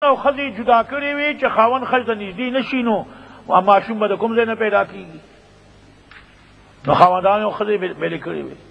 او خزی جدا کړی وي چې خاون خز ته نږدې نشي نو ماشوم به د کوم ځای نه پیدا کېږي. نو خاوندان او خزی بیلې کړی وي،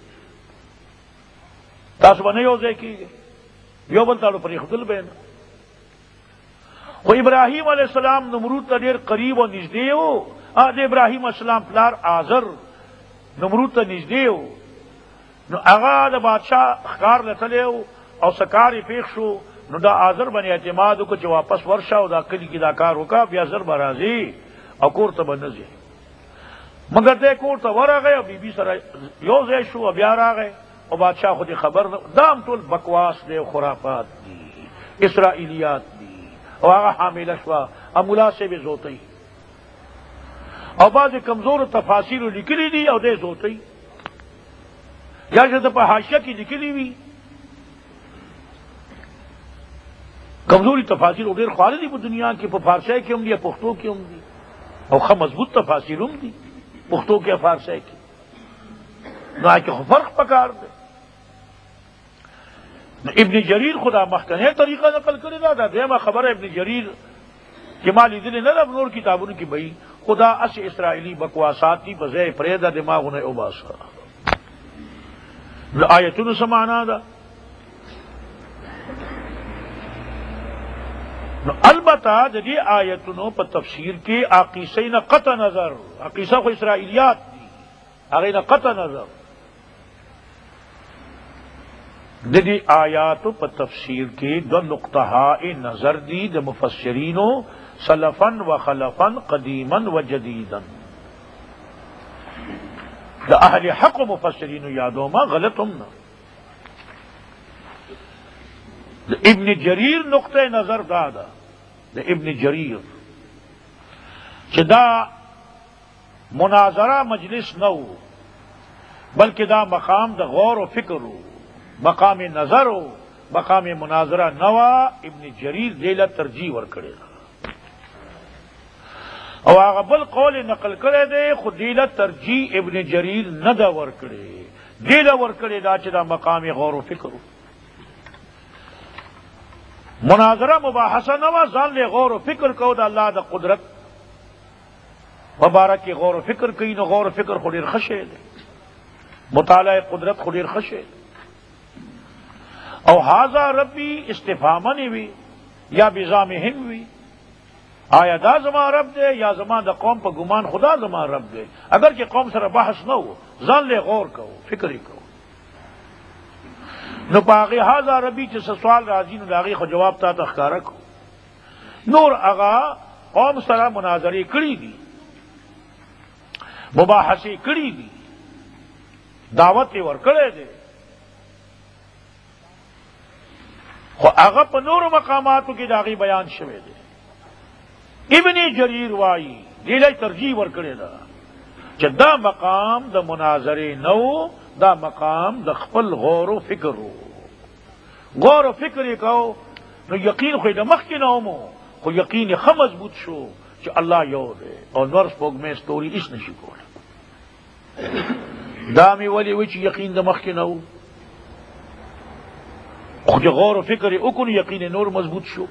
تاسو به نه یو ځای کېږئ، یو بل ته پرېښودل به نه. خو ابراهیم علیه السلام نمرود ته ډېر قریب او نږدې و. د ابراهیم علیه السلام پلار آزر نمرود ته نږدې و. نو هغه د بادشاه ښکار لتلی و او څه کار یې پېښ شو. نو دا آزر باندې اعتماد وکړه چې واپس ورشه او دا کلي کې دا کار وکړه، بیا زر به راځي او کور ته به نه ځي. مګر دی کور ته ورغی او بیبي سره یو ځای شو او بیا راغی او بادشاه خو دې خبر نه. دا هم ټول بکواس دی او خرافات دي، اسرائیلیات دي. او هغه حامله شوه او ملا صاحب یې زوتی او بعضې کمزورو تفاصیلو لیکلي دي او دی زوتی، یا چې ته په حاشیه کې لیکلي وي کمزوری تفاصیل ډېر خواله دي په دنیا کې، په فارسی کې هم دي، پښتو کې هم دي، او ښه مضبوط تفاصیل هم دي پښتو کې او فارسی کې. نو هغه کې خو فرق پکار دی. ابن جریر خدا مخکنه طریقه نقل کړې ده. دا دیمه خبره ابن جریر چې ما لیدلې نه ده نور کتابونو کې بهي، خدا اس اسرائیلی بکواسات دي، بځای پرېږده دماغونه وباسه. د آیتونو څه معنا ده؟ نو البته د دې آیتونو په تفسیر کې عقیسه نه قطع نظر، عقیسه خو اسرائیلیات دي، هغې نه قطع نظر د دې آیاتو په تفسیر کې دو نقطه‌های نظر دي د مفسرینو، سلفن و خلفن، قدیمن و جدیدن. د اهل حق و مفسرینو یادو ما غلط هم نه. د ابن جریر نقطه نظر دا ده، د ابن جریر چې دا مناظره مجلس نه و بلکې دا مقام د غور و فکر و، مقام نظر و، مقام مناظره نه و. ابن جریر دې له ترجیح ورکړې ده او هغه بل قول نقل کړی دی خو دې له ترجیح ابن جریر نه ده ورکړې، دې له ورکړې دا چې دا مقام غور و فکر و. مناظره مباحثه نه وه، ځان له غور و فکر کو د الله د قدرت مبارک غور و فکر کوي. نو غور و فکر خو ډېر ښه شی دی، مطالعه قدرت خو ډېر ښه شی دی. او هذا ربی استفهاما وي یا بزامهم وي، آیا دا زما رب دی یا زما د قوم په ګمان خدا زما رب دی. اگر چې قوم سره بحث نه و، ځان له غور کو، فکر یې کو. نو پاغی هذا ربی چې سوال راځي نو داغي خو جواب تا ته ښکارا کو. نور هغه قوم سره مناظرې کړې دي، مباحثې کړې دي، دعوت یې ورکړی دی، خو هغه په نورو مقاماتو کې داغي بیان شوی دی. ابن جریر وایي دې له ترجیح ورکړې ده چې دا مقام د مناظرې نه و، دا مقام د خپل غور و فکر و. غور و فکر یې کو نو یقین خو یې د مخکې نه ومو، خو یقین یې ښه مضبوط شو چې الله یو دی او نور سپوږمۍ ستوري هېڅ نشي کولی. دا مې ولې وایي چې یقین د مخکې نه و، خو چې غور و فکر یې وکړو یقین یې نور مضبوط شو.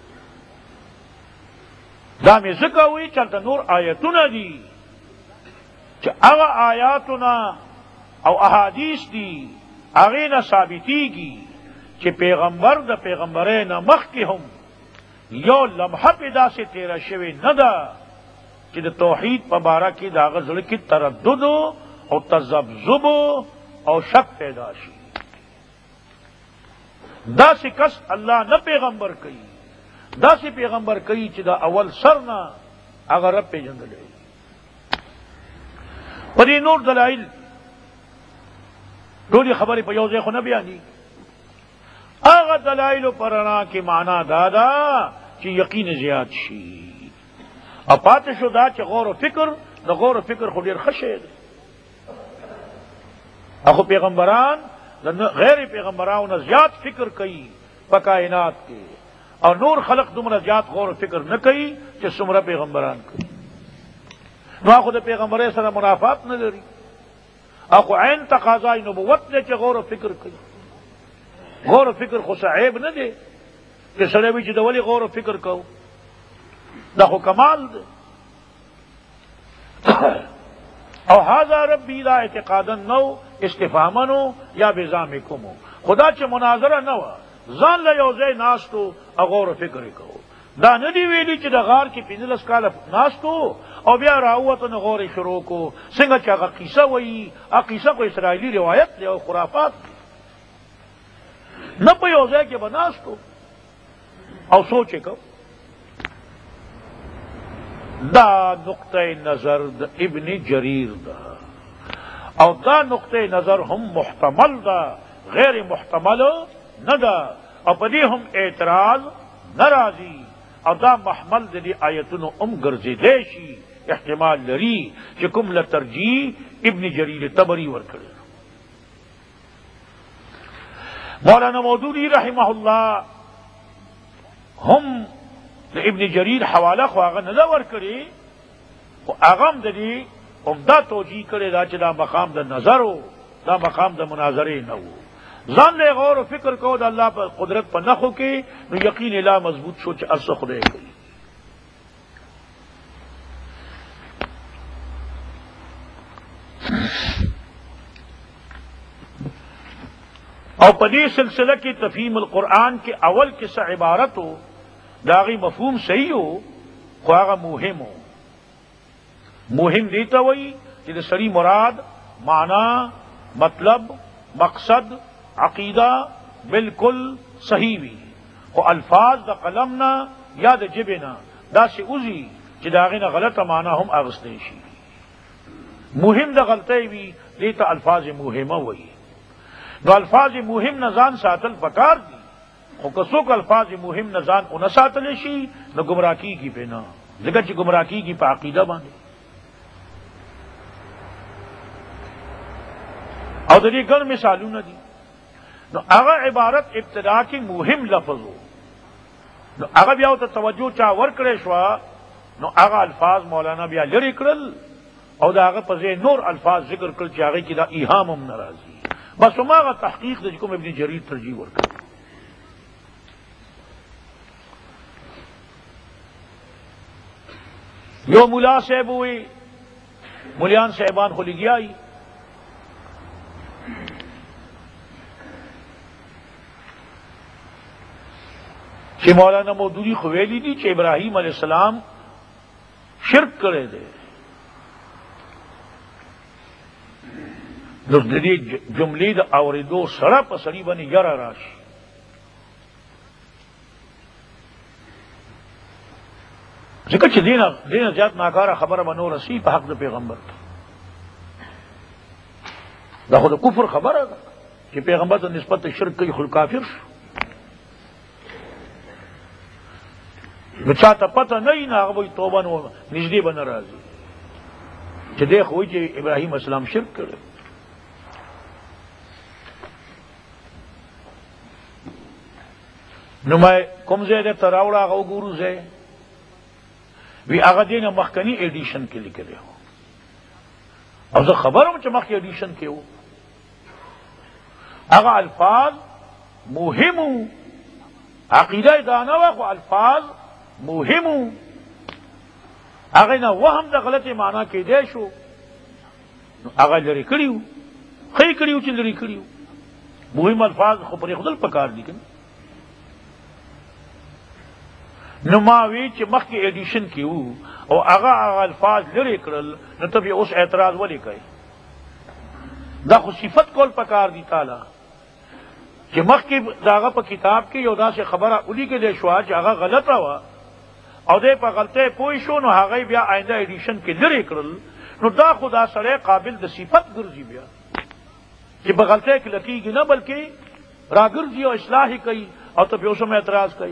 دا مې ځکه وایي چې هلته نور آیتونه دي چې هغه آیاتونه او احادیث دي هغې نه ثابتېږي چې پیغمبر د پیغمبرۍ نه مخکې هم یو لمحه پې داسې تېره شوې نه ده چې د توحید په باره کې د هغه زړه کې تردد او تذبذب او شک پیدا شي. داسې کس الله نه پیغمبر کوي، داسې پیغمبر کوي چې د اول سر نه هغه رب پېژندلی. په دې نور دلایل ټولې خبرې په یو ځای خو نه بیانېږي. هغه دلایلو په رڼا کې معنا دا ده چې یقین زیات شي. او پاتې شو دا چې غور و فکر، د غور و فکر خو ډېر ښه شی دی. خو پیغمبران د غیر پیغمبرانو نه زیات فکر کوي په کائنات کې، او نور خلق دومره زیات غور و فکر نه کوي چې څومره پیغمبران کوي. نو هغه د پیغمبرۍ سره منافات نه لري، اخو عین تقاضای نبوت دی چې غور و فکر کوي. غور و فکر خو عیب نه دی، کہ سڑے بھی جدولی غور و فکر کو دا خو کمال دے او هذا ربی لا اعتقادا نو استفهاما نو یا بزامکم خدا چې مناظره نه و ځان له یو ځای ناستو غور و فکر کو دا ندی ویلی چې د غار کې 15 کال ناستو او بیا راوته نه غور شروع کو څنګه چې هغه قصه وایي هغه قصه کو اسرائیلی روایت دی او خرافات نه په یو ځای کې بناستو او سوچ کو دا نقطہ نظر دا ابن جریر دا او دا نقطہ نظر ہم محتمل دا غیر محتمل نہ دا او پدی ہم اعتراض ناراضی او دا محمل دی آیتونو گرزی دیشی احتمال لری چکم لترجیح ابن جریر تبری ورکڑ مولانا مودودی رحمہ اللہ ہم ابن جریر حوالہ خواغ نظر کرے اغم دلی عمدہ توجیہ کرے دا چدا مقام دا نظر ہو دا مقام دا مناظرے نہ ہو زان لے غور و فکر کو دا اللہ پر قدرت پر نہ ہو کے نو یقین اللہ مضبوط سوچ ارس خدے کری اور پدی سلسلہ کی تفہیم القرآن کے اول قصہ عبارت ہو داغی مفہوم صحیح ہو خواغ مہم ہو مہم دیتا ہوئی کہ سری مراد معنی مطلب مقصد عقیدہ بالکل صحیح بھی وہ الفاظ دا قلم نہ یا دا جب نہ دا سے ازی کہ داغی نہ غلط معنی ہم اغستیشی مہم دا غلطے بھی دیتا الفاظ مہمہ ہوئی نو الفاظ مہم نزان ساتل پکار دی خو کسوک الفاظ مہم نزان او نساتل شی نو گمراکی کی پہ نا ذکر چی گمراکی کی پا عقیدہ باندے او دلی گر مثالو ندی نو اغا عبارت ابتدا کی مہم لفظ ہو نو اغا بیاو تا توجہ چا ورکڑے شوا نو اغا الفاظ مولانا بیا لری کرل او دا اغا پزے نور الفاظ ذکر کرل چی آغا کی دا ایہام ہم نرازی بس اما تحقیق دا جکم ابن جریر ترجیح ورکڑ یو ملا صاحب ہوئی ملیان صاحبان خلی گیا کہ مولانا مودودی خویلی دی کہ ابراہیم علیہ السلام شرک کرے دے دی جملی دا اوریدو سڑا پسڑی بنی یرا راشی ذکر چھ دینا زیاد ناکارا خبر بنو رسی پا حق دا پیغمبر دا خود کفر خبر ہے کہ پیغمبر تا نسبت شرک کی خود کافر شو بچاتا پتہ نہیں نا اگوی توبہ نو نجدی بنا رازی چھ دیکھ ہوئی چھ ابراہیم السلام شرک کرے نمائے کم زیدے تراؤڑا آگا گورو زیدے وی آغا دینا مخکنی ایڈیشن کے لکھ رہے ہو اب سے خبر ہوں چھ مخی ایڈیشن کے ہو آغا الفاظ مہم ہوں عقیدہ دانا وقو الفاظ مہم ہوں آغا نا وہم دا غلط معنی کے دیش ہو آغا لری کری ہو خی کری ہو چھ لری کری ہو مہم الفاظ خبری خدل پکار دی کن نماوی چھ مخ کی ایڈیشن کیو او اغا الفاظ لری کرل نو تب یہ اس اعتراض ولی کئی دا خو صفت کول پکار دی تالا کہ مخ کی داغا پا کتاب کی یو دا سے خبرہ اولی کے دے شوا چھ اغا غلط روا او دے پا غلطے پوئی شو نو آغای بیا آئندہ ایڈیشن کی لری کرل نو دا خدا سرے قابل دا صفت گرزی بیا کہ بغلطے کی لکی گی نا بلکہ را گرزی او اصلاحی کئی او تب یہ اس میں اعتراض کئی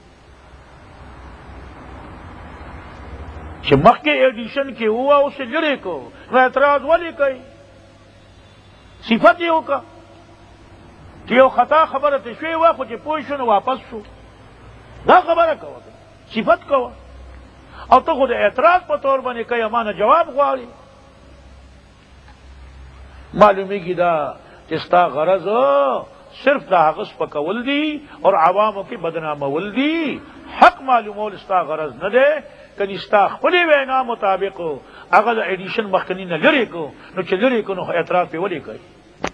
کہ مخ کے ایڈیشن کے ہوا اسے لڑے کو نہ اعتراض والی کئی صفت یہ ہوگا کہ وہ خطا خبر تشوی ہوا کچھ پوشن واپس شو نہ خبر کہو صفت کہو اور تو خود اعتراض پر طور بنے کئی امانہ جواب خواری معلومی کی دا چستا غرض صرف دا غص پکول دی اور عواموں کی بدنامول دی. حق معلومول استا غرض نہ دے کنی استا خپلی وینا مطابق اگر ایڈیشن مخکنی نہ لری کو نو چې لری کو نو اعتراض پہ ولی کوي.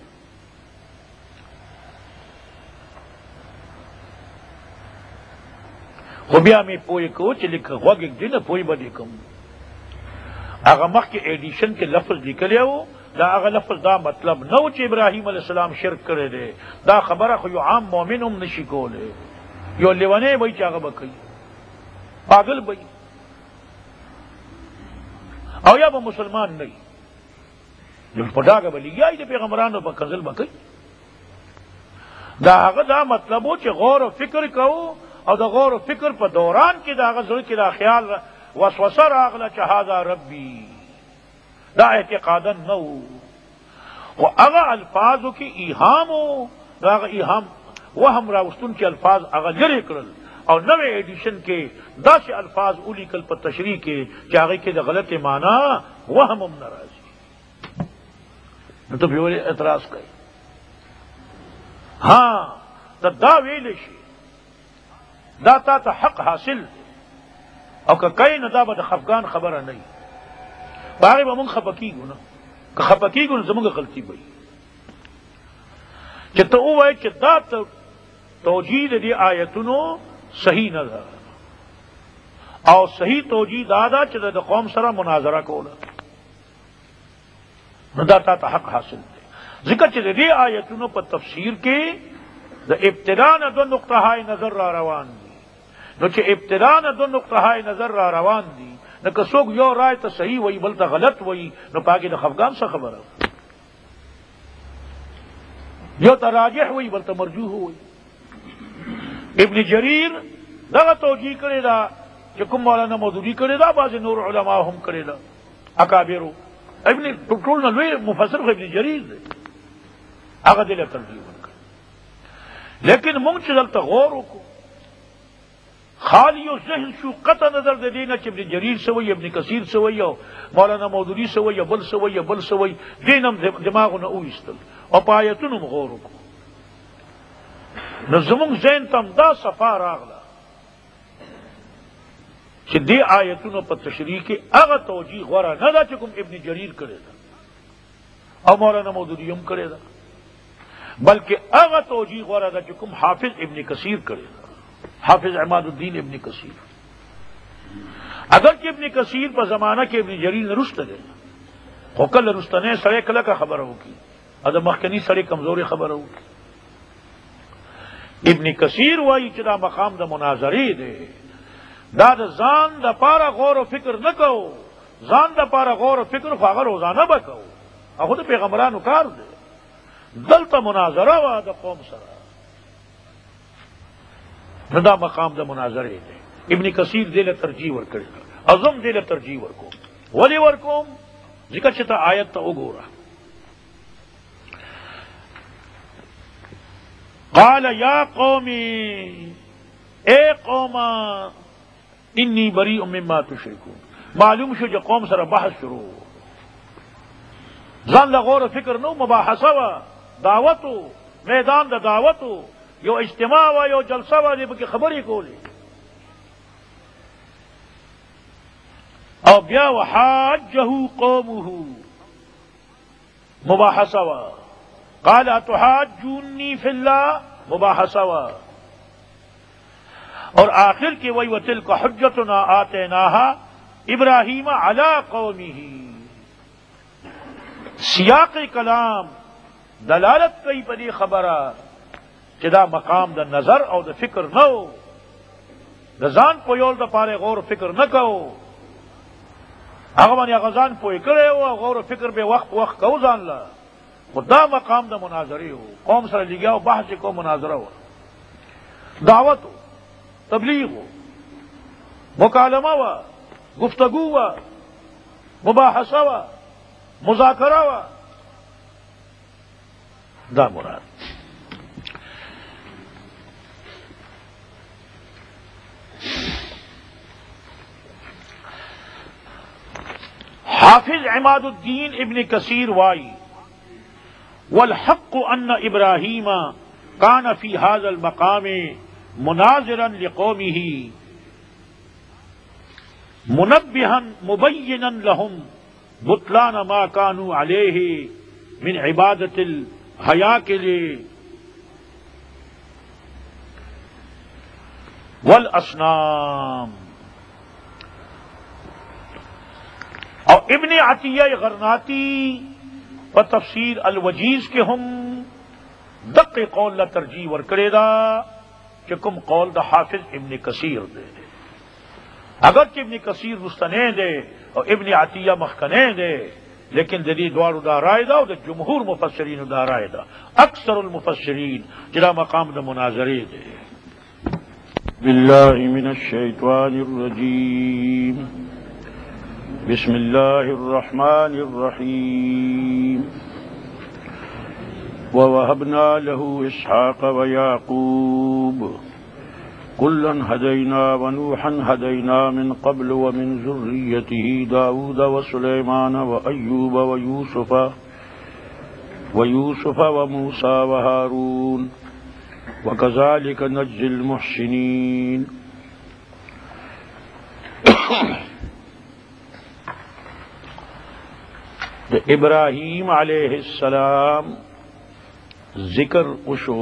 خو بیا می پوی کو چې لیک غوږ دی نه پوی بدی کوم هغه مخکې ایډیشن کې لفظ لیکلیو دا هغه لفظ دا مطلب نو چې ابراهیم علیه السلام شرک کړی دی. دا خبره خو یو عام مؤمن هم نشي کولی. یو لیونی وای چې هغه به کوي پاگل وای او یا به مسلمان نه وي په ډاګه به لګیای د پیغمبرانو په کنزل به کوي. دا هغه دا مطلب و چې غور او فکر کوو او د غور او فکر په دوران کې دا هغه زړه کې دا خیال وسوسه راغله چې هذا ربي دا اعتقادا نه و خو هغه الفاظو کې ایهام و هغه ایهام وهم راوستون چې الفاظ هغه لرې کړل او نوې ایډیشن کې داسې الفاظ ولیکل په تشریح کې چې هغه کې د غلط معنا وهم هم نه راځي. نو ته به اعتراض کوي ها دا ویل شي دا تا حق حاصل او که کئی نہ دا به د خفګان خبره نه وي په هغې به مونږ خفه کېږو نه که خفه کېږو نو زمونږ غلطي به وي چې ته ووایې چې دا توجیه د دې آیتونو صحیح نه ده او صحیح توجیه دا ده چې د قوم سره مناظره کوله نو دا تا ته حق حاصل دی. ځکه چې د دې آیتونو په تفسیر کې د ابتدا نه دو نقطه های نظر را روان دي. نو چې ابتدا نه دو نقطه های نظر را روان دي نو که څوک یو رائے ته صحیح وایي بل ته غلط وایي نو پاکې د خفګان څه خبره یو ته راجح وایي بل ته مرجوح وایي. ابن جریر دغه توجیه کړې ده چې کوم مولانا مودودي کړې ده بعضې نور علما هم کړې ده اکابرو. ابن ټول نه لوی مفسر خو ابن جریر دی هغه دې له ترجیح ورکړه. لیکن مونږ چې دلته غور وکړو خالی و ذهن شو قطع نظر دے دینا چې ابن جریر سوئی ابن کثیر سوئی او مولانا مودودی سوئی او بل سوئی او بل سوئی دینم دماغونه اویستل او په آیتونو غور وکړو نو زمونږ ذهن ته دا صفا راغله چې دې آیتونو په تشریح کې هغه توجیه غوره نه ده چې کوم ابن جریر کړی ده او مولانا مودودی هم کړی ده بلکې هغه توجیه غوره ده چې کوم حافظ ابن کثیر کړی ده حافظ عماد الدین ابن کثیر. اگر کہ ابن کثیر پر زمانہ کے ابن جریر نے رشت دے خو کل رستنے سڑے کلا کا خبر ہوگی ادھر مخکنی سڑے کمزور خبر ہوگی. ابن کثیر وائی چدا مقام دا مناظری دے دا زان دا پارا غور و فکر نہ کہو زان دا پارا غور و فکر خواہ روزانہ بکو خود پیغمبرانو کار دے دلتا مناظرہ وا دا قوم سرا دا مقام دا مناظرے دے. ابن کثیر دے له ترجیح ورکړي اعظم دے له ترجیح ورکو ولی ورکوم ذکر چتا آیت ته وګوره قال یا قومی اے قوما انی بریء مما تشرکون. معلوم شو چې قوم سره بحث شروع ځان له غور فکر نو مباحثه وا دعوتو میدان د دعوتو یو اجتماع وا یو جلسه وا دې به خبرې کولې او بیا وحاجه قومه مباحثه وا قال اتحاجونی فی اللہ مباحثہ وا اور آخر کی وہی وتلک حجتنا آتیناہا ابراہیم علی قومہ. سیاق کلام دلالت کئی پدی خبرہ چدا مقام دا نظر اور دا فکر نہ ہو دا زان پویول دا پارے غور و فکر نہ کہو اغوان یا غزان پوئی کرے ہو غور و فکر بے وقت کہو زان لا خدا مقام دا مناظری ہو قوم سر لگیا ہو بحث کو مناظرہ ہو دعوت ہو تبلیغ ہو مکالمہ ہوا گفتگو ہوا مباحثہ ہوا مذاکرہ ہوا دا مراد. حافظ عماد الدین ابن کثیر وائی والحق ان ابراہیم کان فی ھذا المقام مناظرا لقومہ منبہا مبینا لہم بطلان ما کانوا علیہ من عبادت الہیاکل والاصنام. اور ابن عطیہ غرناطی و تفسیر الوجیز کے ہم دق قول لا ترجیح ورکڑے دا کہ کم قول دا حافظ ابن کثیر دے اگرچہ ابن کثیر رستنے دے اور ابن عطیہ مخکنے دے لیکن جدید دوار دا رائے دا اور جمہور مفسرین دا رائے دا اکثر المفسرین جلا مقام دا مناظرے دے. باللہ من الشیطان الرجیم بسم اللہ الرحمن الرحیم ووهبنا له اسحاق ويعقوب كلا هدينا ونوحا هدينا من قبل ومن ذريته داود وسليمان وأيوب ويوسف وموسى وهارون وكذلك نجزي المحسنين. ابراہیم علیہ السلام ذکر اشو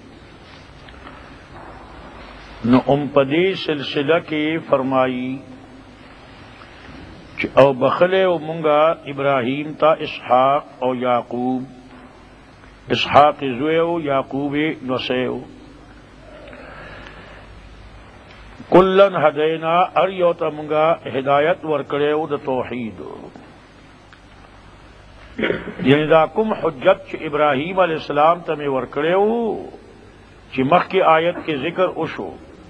نو پدی سلسلہ کے فرمائی او بخلے او منگا ابراہیم تا اسحاق او یعقوب اسحاق زویو یعقوب نسیو کلن ہدینا اریو تا منگا ہدایت ورکڑیو دا توحید یعنی دا کم حجت چ ابراہیم علیہ السلام تمہیں ورکڑیو چی مخ کی آیت کے ذکر اشو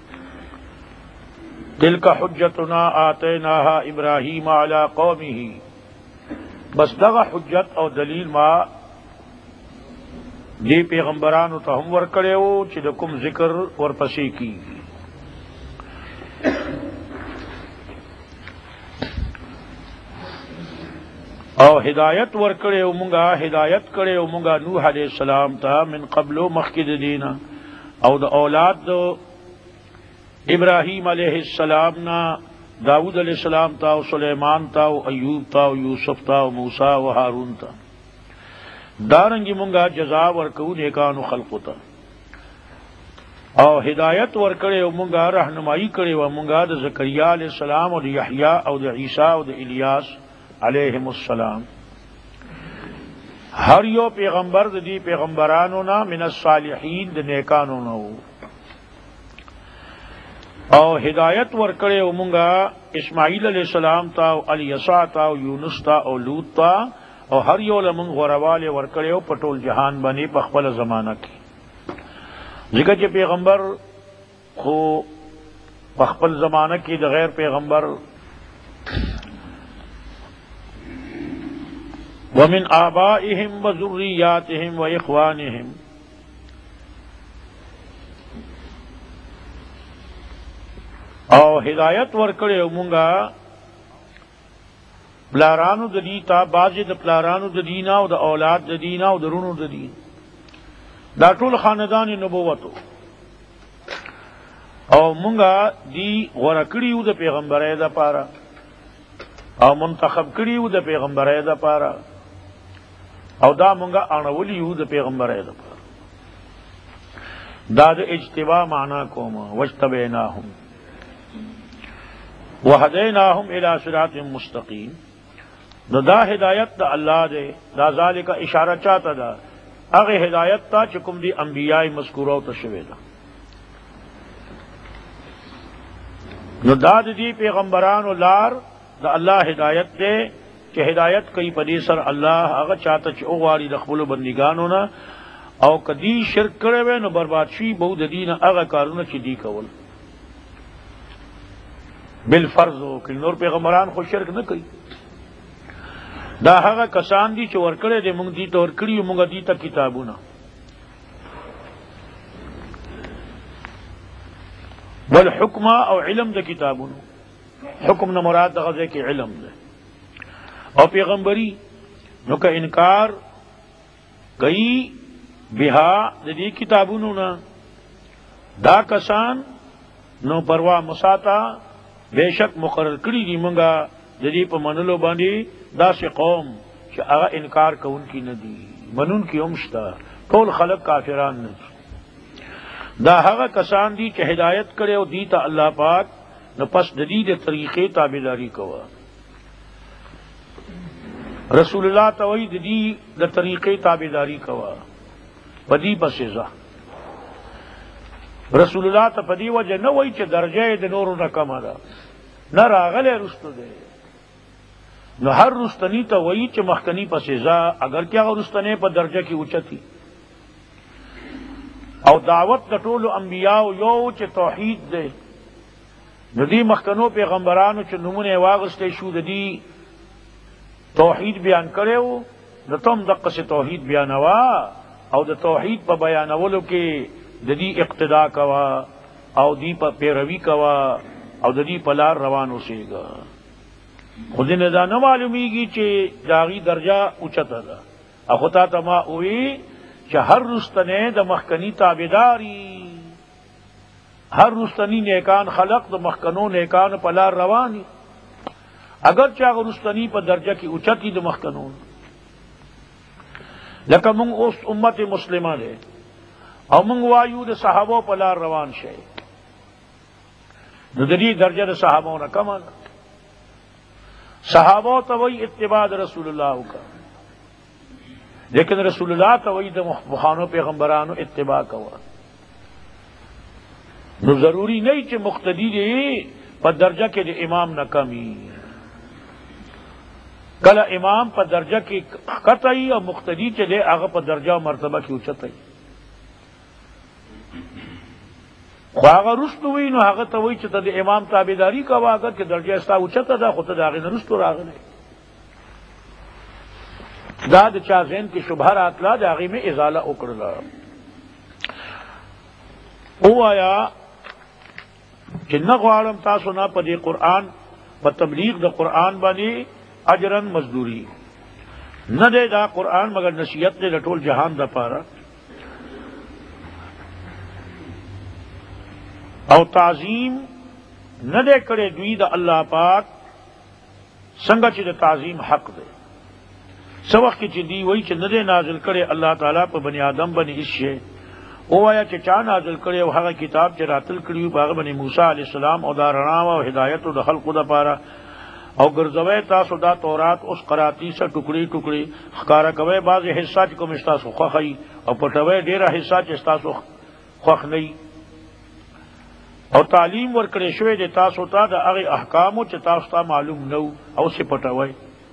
تلک حجتنا آتیناہا ابراہیم علی قومہ بس دغا حجت او دلیل ما دی پیغمبرانو تا ہم ورکڑیو چی دا کم ذکر ورپسی کی او ہدایت ورکڑے امنگا ہدایت کرے امنگا نوح علیہ السلام تا من قبلو مخکد دینا او دا اولاد دو ابراہیم علیہ السلام نا داود علیہ السلام تا و سلیمان تا و ایوب تا و یوسف تا و موسیٰ و ہارون تا دارنگی منگا جزا ورکو نیکانو خلقو تا او ہدایت ورکڑے امنگا رہنمائی کرے امنگا دا زکریا علیہ السلام و دا یحییٰ او دا عیسیٰ او دا الیاس علیہم السلام ہر یو پیغمبر دی پیغمبرانو نا من الصالحین دی نیکانو نا او ہدایت ورکڑے امنگا اسماعیل علیہ السلام تا او الیسع تا او یونس تا او لوط تا او ہر یو لمنگ غروالے ورکڑے او پٹول جہان بنی پخپل زمانہ کی ذکر چے پیغمبر خو پخپل زمانہ کی دا غیر پیغمبر ومن آبائهم وذریاتهم واخوانهم او ہدایت ورکڑے امونگا پلارانو ددیتا بازی دا پلارانو ددینا او دا اولاد ددینا او درونو ددین دا طول خاندان نبوتو او مونگا دی غرکڑیو دا پیغمبرے دا پارا او منتخب کڑیو دا پیغمبرے دا پارا او دا منگا اڑولیو دا پیغمبر ہے دا دا اجتباء معنی کوما واجتبیناہم وہدیناہم الی صراط مستقیم دا ہدایت دا اللہ دے دا ذالک اشارہ چاہتا دا اگے ہدایت تا چکم دی انبیاء مذکورہ تشوی دا دا دی پیغمبران و لار دا اللہ ہدایت دے کہ ہدایت کئی پدی سر اللہ اگر چاہتا چھ اوغاری دخبل بندگانو نا او کدی شرک کرے وے نو برباد شی بہو ددین اگر کارونا چی دی کول بالفرض ہو کہ نور پیغمبران خود شرک نہ کئی دا اگر کسان دی چھ ورکڑے دے منگ دیتا ورکڑی منگا دیتا کتابونا والحکمہ او علم دا کتابونا حکم نہ مراد دا غزے کے علم دے اور پیغمبری نو کا انکار کئی بها د دې کتابونو نه دا کسان نو پروا مساتا بیشک مقرر کړی دي مونږه د دې په منلو باندې داسې قوم چې هغه انکار کوونکی نه دي، منونکي هم شته، ټول خلق کافران نه دي. دا هغه کسان دي چې هدایت کړي او دي ته الله پاک، نو پس د دې د طریقې تابعداري کوه. رسول الله ته وایي د دې د طریقې تابعداري کوه، په دې پسې ځه. رسول الله ته په دې وجه نه وایي چې درجه د نورو نه کمه ده، نه راغلی رستو دی. نو هر رستنی ته وایي چې مخکنی پسې ځه، اگر چې هغه رستنی په درجه کې اوچتي. او دعوت د ټولو انبیاو یو چې توحید دی. نو دې مخکنو پیغمبرانو چې نمونه واغستی شو د دې توحید بیان کړو، نو تم دقه توحید بیانوا او د توحید په بیانولو کې د دې اقتدا کوا او دې په پیروي کوا او د دې په لار روان اوسېږه. خو دې نه دا نه معلومیږي چې داغي درجه اوچته ده. اخو تا ته ما وی چې هر رستنه د مخکنی تابعداري، هر رستنی نیکان خلق د مخکنو نیکان په لار رواني، اگر چې هغه رستنی په درجه کې اوچتی د مخکنو. لکه مونږ اوس امت مسلمه ده او مونږ وایو د صحابو په لار روان شي، نو د دې درجه د صحابو نه کم ده. صحابو ته وایي اتباع رسول الله کا، لیکن رسول الله ته وایي د مخانو پیغمبرانو اتباع کوا. نو ضروری نه چې مقتدی دی په درجه کې د امام نه کمی، کله امام په درجه کې قطعی او مقتدی چې دی هغه په درجه او مرتبه کې اوچتای. خو هغه رستو وی نو هغه ته وایي چې ته د امام تابعداري کوه، اگر چې درجه ستا اوچته ده خو ته د هغې نه رستو راغلی. دا د چا ذهن کې شبهه راتله، د هغې مې ازاله وکړله. ووایه چې نه غواړم تاسو نه په دې قرآن په تبلیغ د قرآن باندې اجرن مزدوری، نه دی دا قرآن مگر نصیحت دی د ټول جهان دپاره او تعظیم نه دی کړی دوی د الله پاک څنګه چې د تعظیم حق دی. څه وخت کې چې دی وایي چې نه دی نازل کړی الله تعالی په بني آدم باندې هېڅ شی، ووایه چې چا نازل کړی او هغه کتاب چې راتل کړي وي په هغه باندې موسی علیه السلام او دا رڼا او هدایت د خلقو دپاره، او ګرځوی تاسو دا تورات اوس قراطي سره ټوکړي ټوکړي ښکاره کوئ، بعضې حصه چې کوم ستاسو خوښوي او پټوئ ډېره حصه چې ستاسو خوښ نه وي. او تعلیم ورکړی شوی دی تاسو ته د هغې احکامو چې تاسو ته معلوم نه وو او سې پټوئ،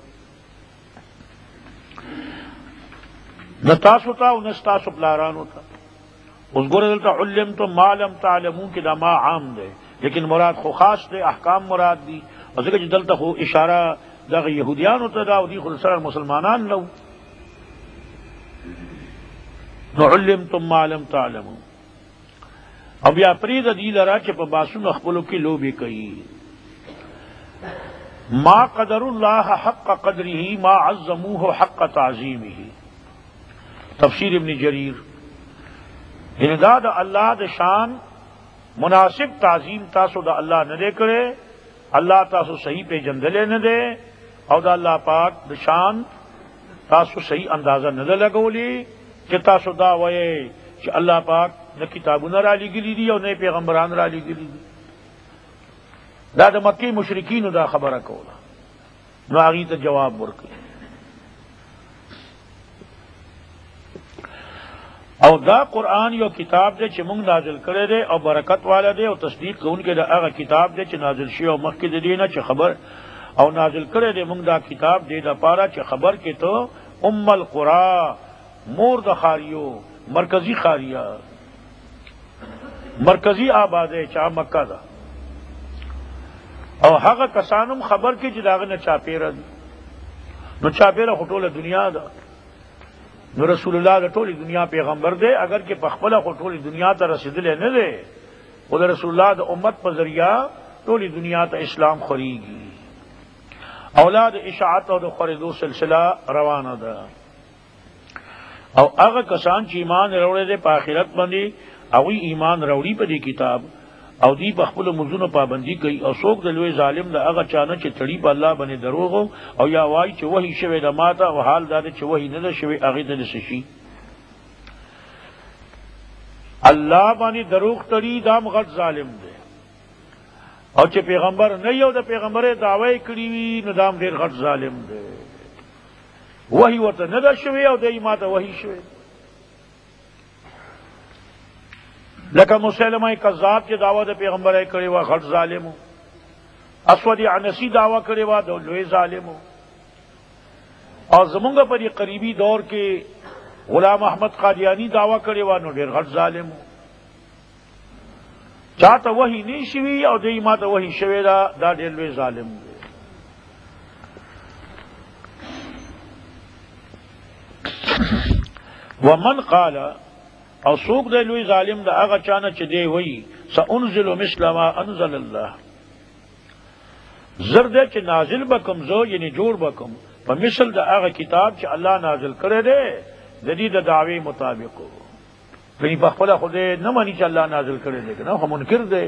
نه تاسو ته او نه ستاسو پلارانو ته. اوس ګوره دلته علمتم ما لم تعلمون کې دا ما عام دی، لیکن مراد خو خاص دی، احکام مراد دی. او ځکه چې دلته خو اشاره دغه یهودیانو ته ده او دوی خو سره مسلمانان نه وو. نو علمتم ما لم تعلمون. او بیا پرېږده دې لره چې په باسونو خپلو کې لوبې کوي. ما قدر الله حق قدره ما عظموه حق تعظیمه. تفسیر ابن جریر. یعنی دا د الله د شان مناسب تعظیم تاسو د الله نه دی کړی، الله تاسو صحیح پیژندلی نه دی، او د الله پاک د شان تاسو صحیح اندازه نه ده لګولی چې تاسو دا وایئ چې الله پاک نه کتابونه را لېږلي دي او نه پیغمبران را لېږلي دي. دا د مکې مشرکینو دا خبره کوله. نو هغې ته جواب ورکړي. او دا قرآن یو کتاب دی چې مونږ نازل کړی دی او برکت والا دی او تصدیق کوونکی د هغه کتاب دی چې نازل شوی او مخکې د دې نه چې خبر او نازل کړی دی مونږ دا کتاب دی دپاره چې خبر کې ته ام القرى مور د خاریو مرکزی خاریه مرکزی آباده چا مکه ده او هغه کسانم خبر کې چې د هغه نه چاپېره دي. نو چاپېره خو ټوله دنیا ده. نو رسول الله د ټولې دنیا پیغمبر دی، اگر کې په خپله خو ټولې دنیا ته رسېدلی نه دی، خو د رسول الله د امت په ذریعه ټولې دنیا ته اسلام خورېږي. اولاد اشاعت او د خورېدو سلسله روانه ده. او هغه کسان چې ایمان راوړی دی په آخرت باندې هغوی ایمان راوړي په دې کتاب او دی په خپلو مزونو پابندي کوي او څوک د لوی ظالم د هغه چا نه چې تړي په الله باندې دروغ او یا وایي چې وحي شوی د ماته او حال دا دی چې وحي نه ده شوی هغې ته د څه شي الله باندې دروغ تړي دا هم غټ ظالم دی او چې پیغمبر نه یو د پیغمبرۍ دعوی کړي وي نو دا هم ډېر غټ ظالم دی وحي ورته نه ده شوی او دی ماته وحي شوی لکه مسلمه کذاب چې دعوه د پیغمبرۍ کړې وه غټ ظالم و اسود عنسی دعوه کړې وه د لوی ظالم و او زمونږ په دې قریبي دور کې غلام احمد قادیانی دعوه کړې وه نو ډېر غټ ظالم و چاته وحي نه شوي او دی ماته وحي شوی دا ډېر لوی ظالم دی ومن قال او څوک دی لوی ظالم د هغه چانه چې دی وایي سأنزل مثل ما انزل الله زر دی چې نازل بکم زه یعنی جوړ بکم په مثل د هغه کتاب چې الله نازل کړی دی د دې د دعوی مطابق یعنی په خپله خو دی نه مني چې الله نازل کړی دی که نه خو منکر دی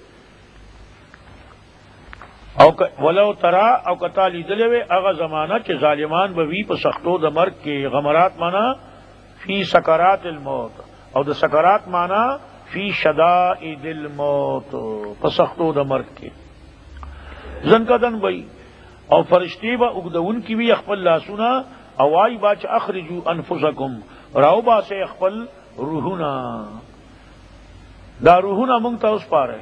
او ولو ترا او کتا لیدلی وی هغه زمانه چې ظالمان به وي په سختو د مرګ کې غمرات معنا فی سکرات الموت او د سکرات معنا فی شدائد الموت په سختو د مرګ کې زنکدن وی او فرشتي به اوږدون کې وي خپل لاسونه او وایي با چې اخرجوا انفسکم راو باسئ خپل روحونه دا روحونه مونږ ته وسپارئ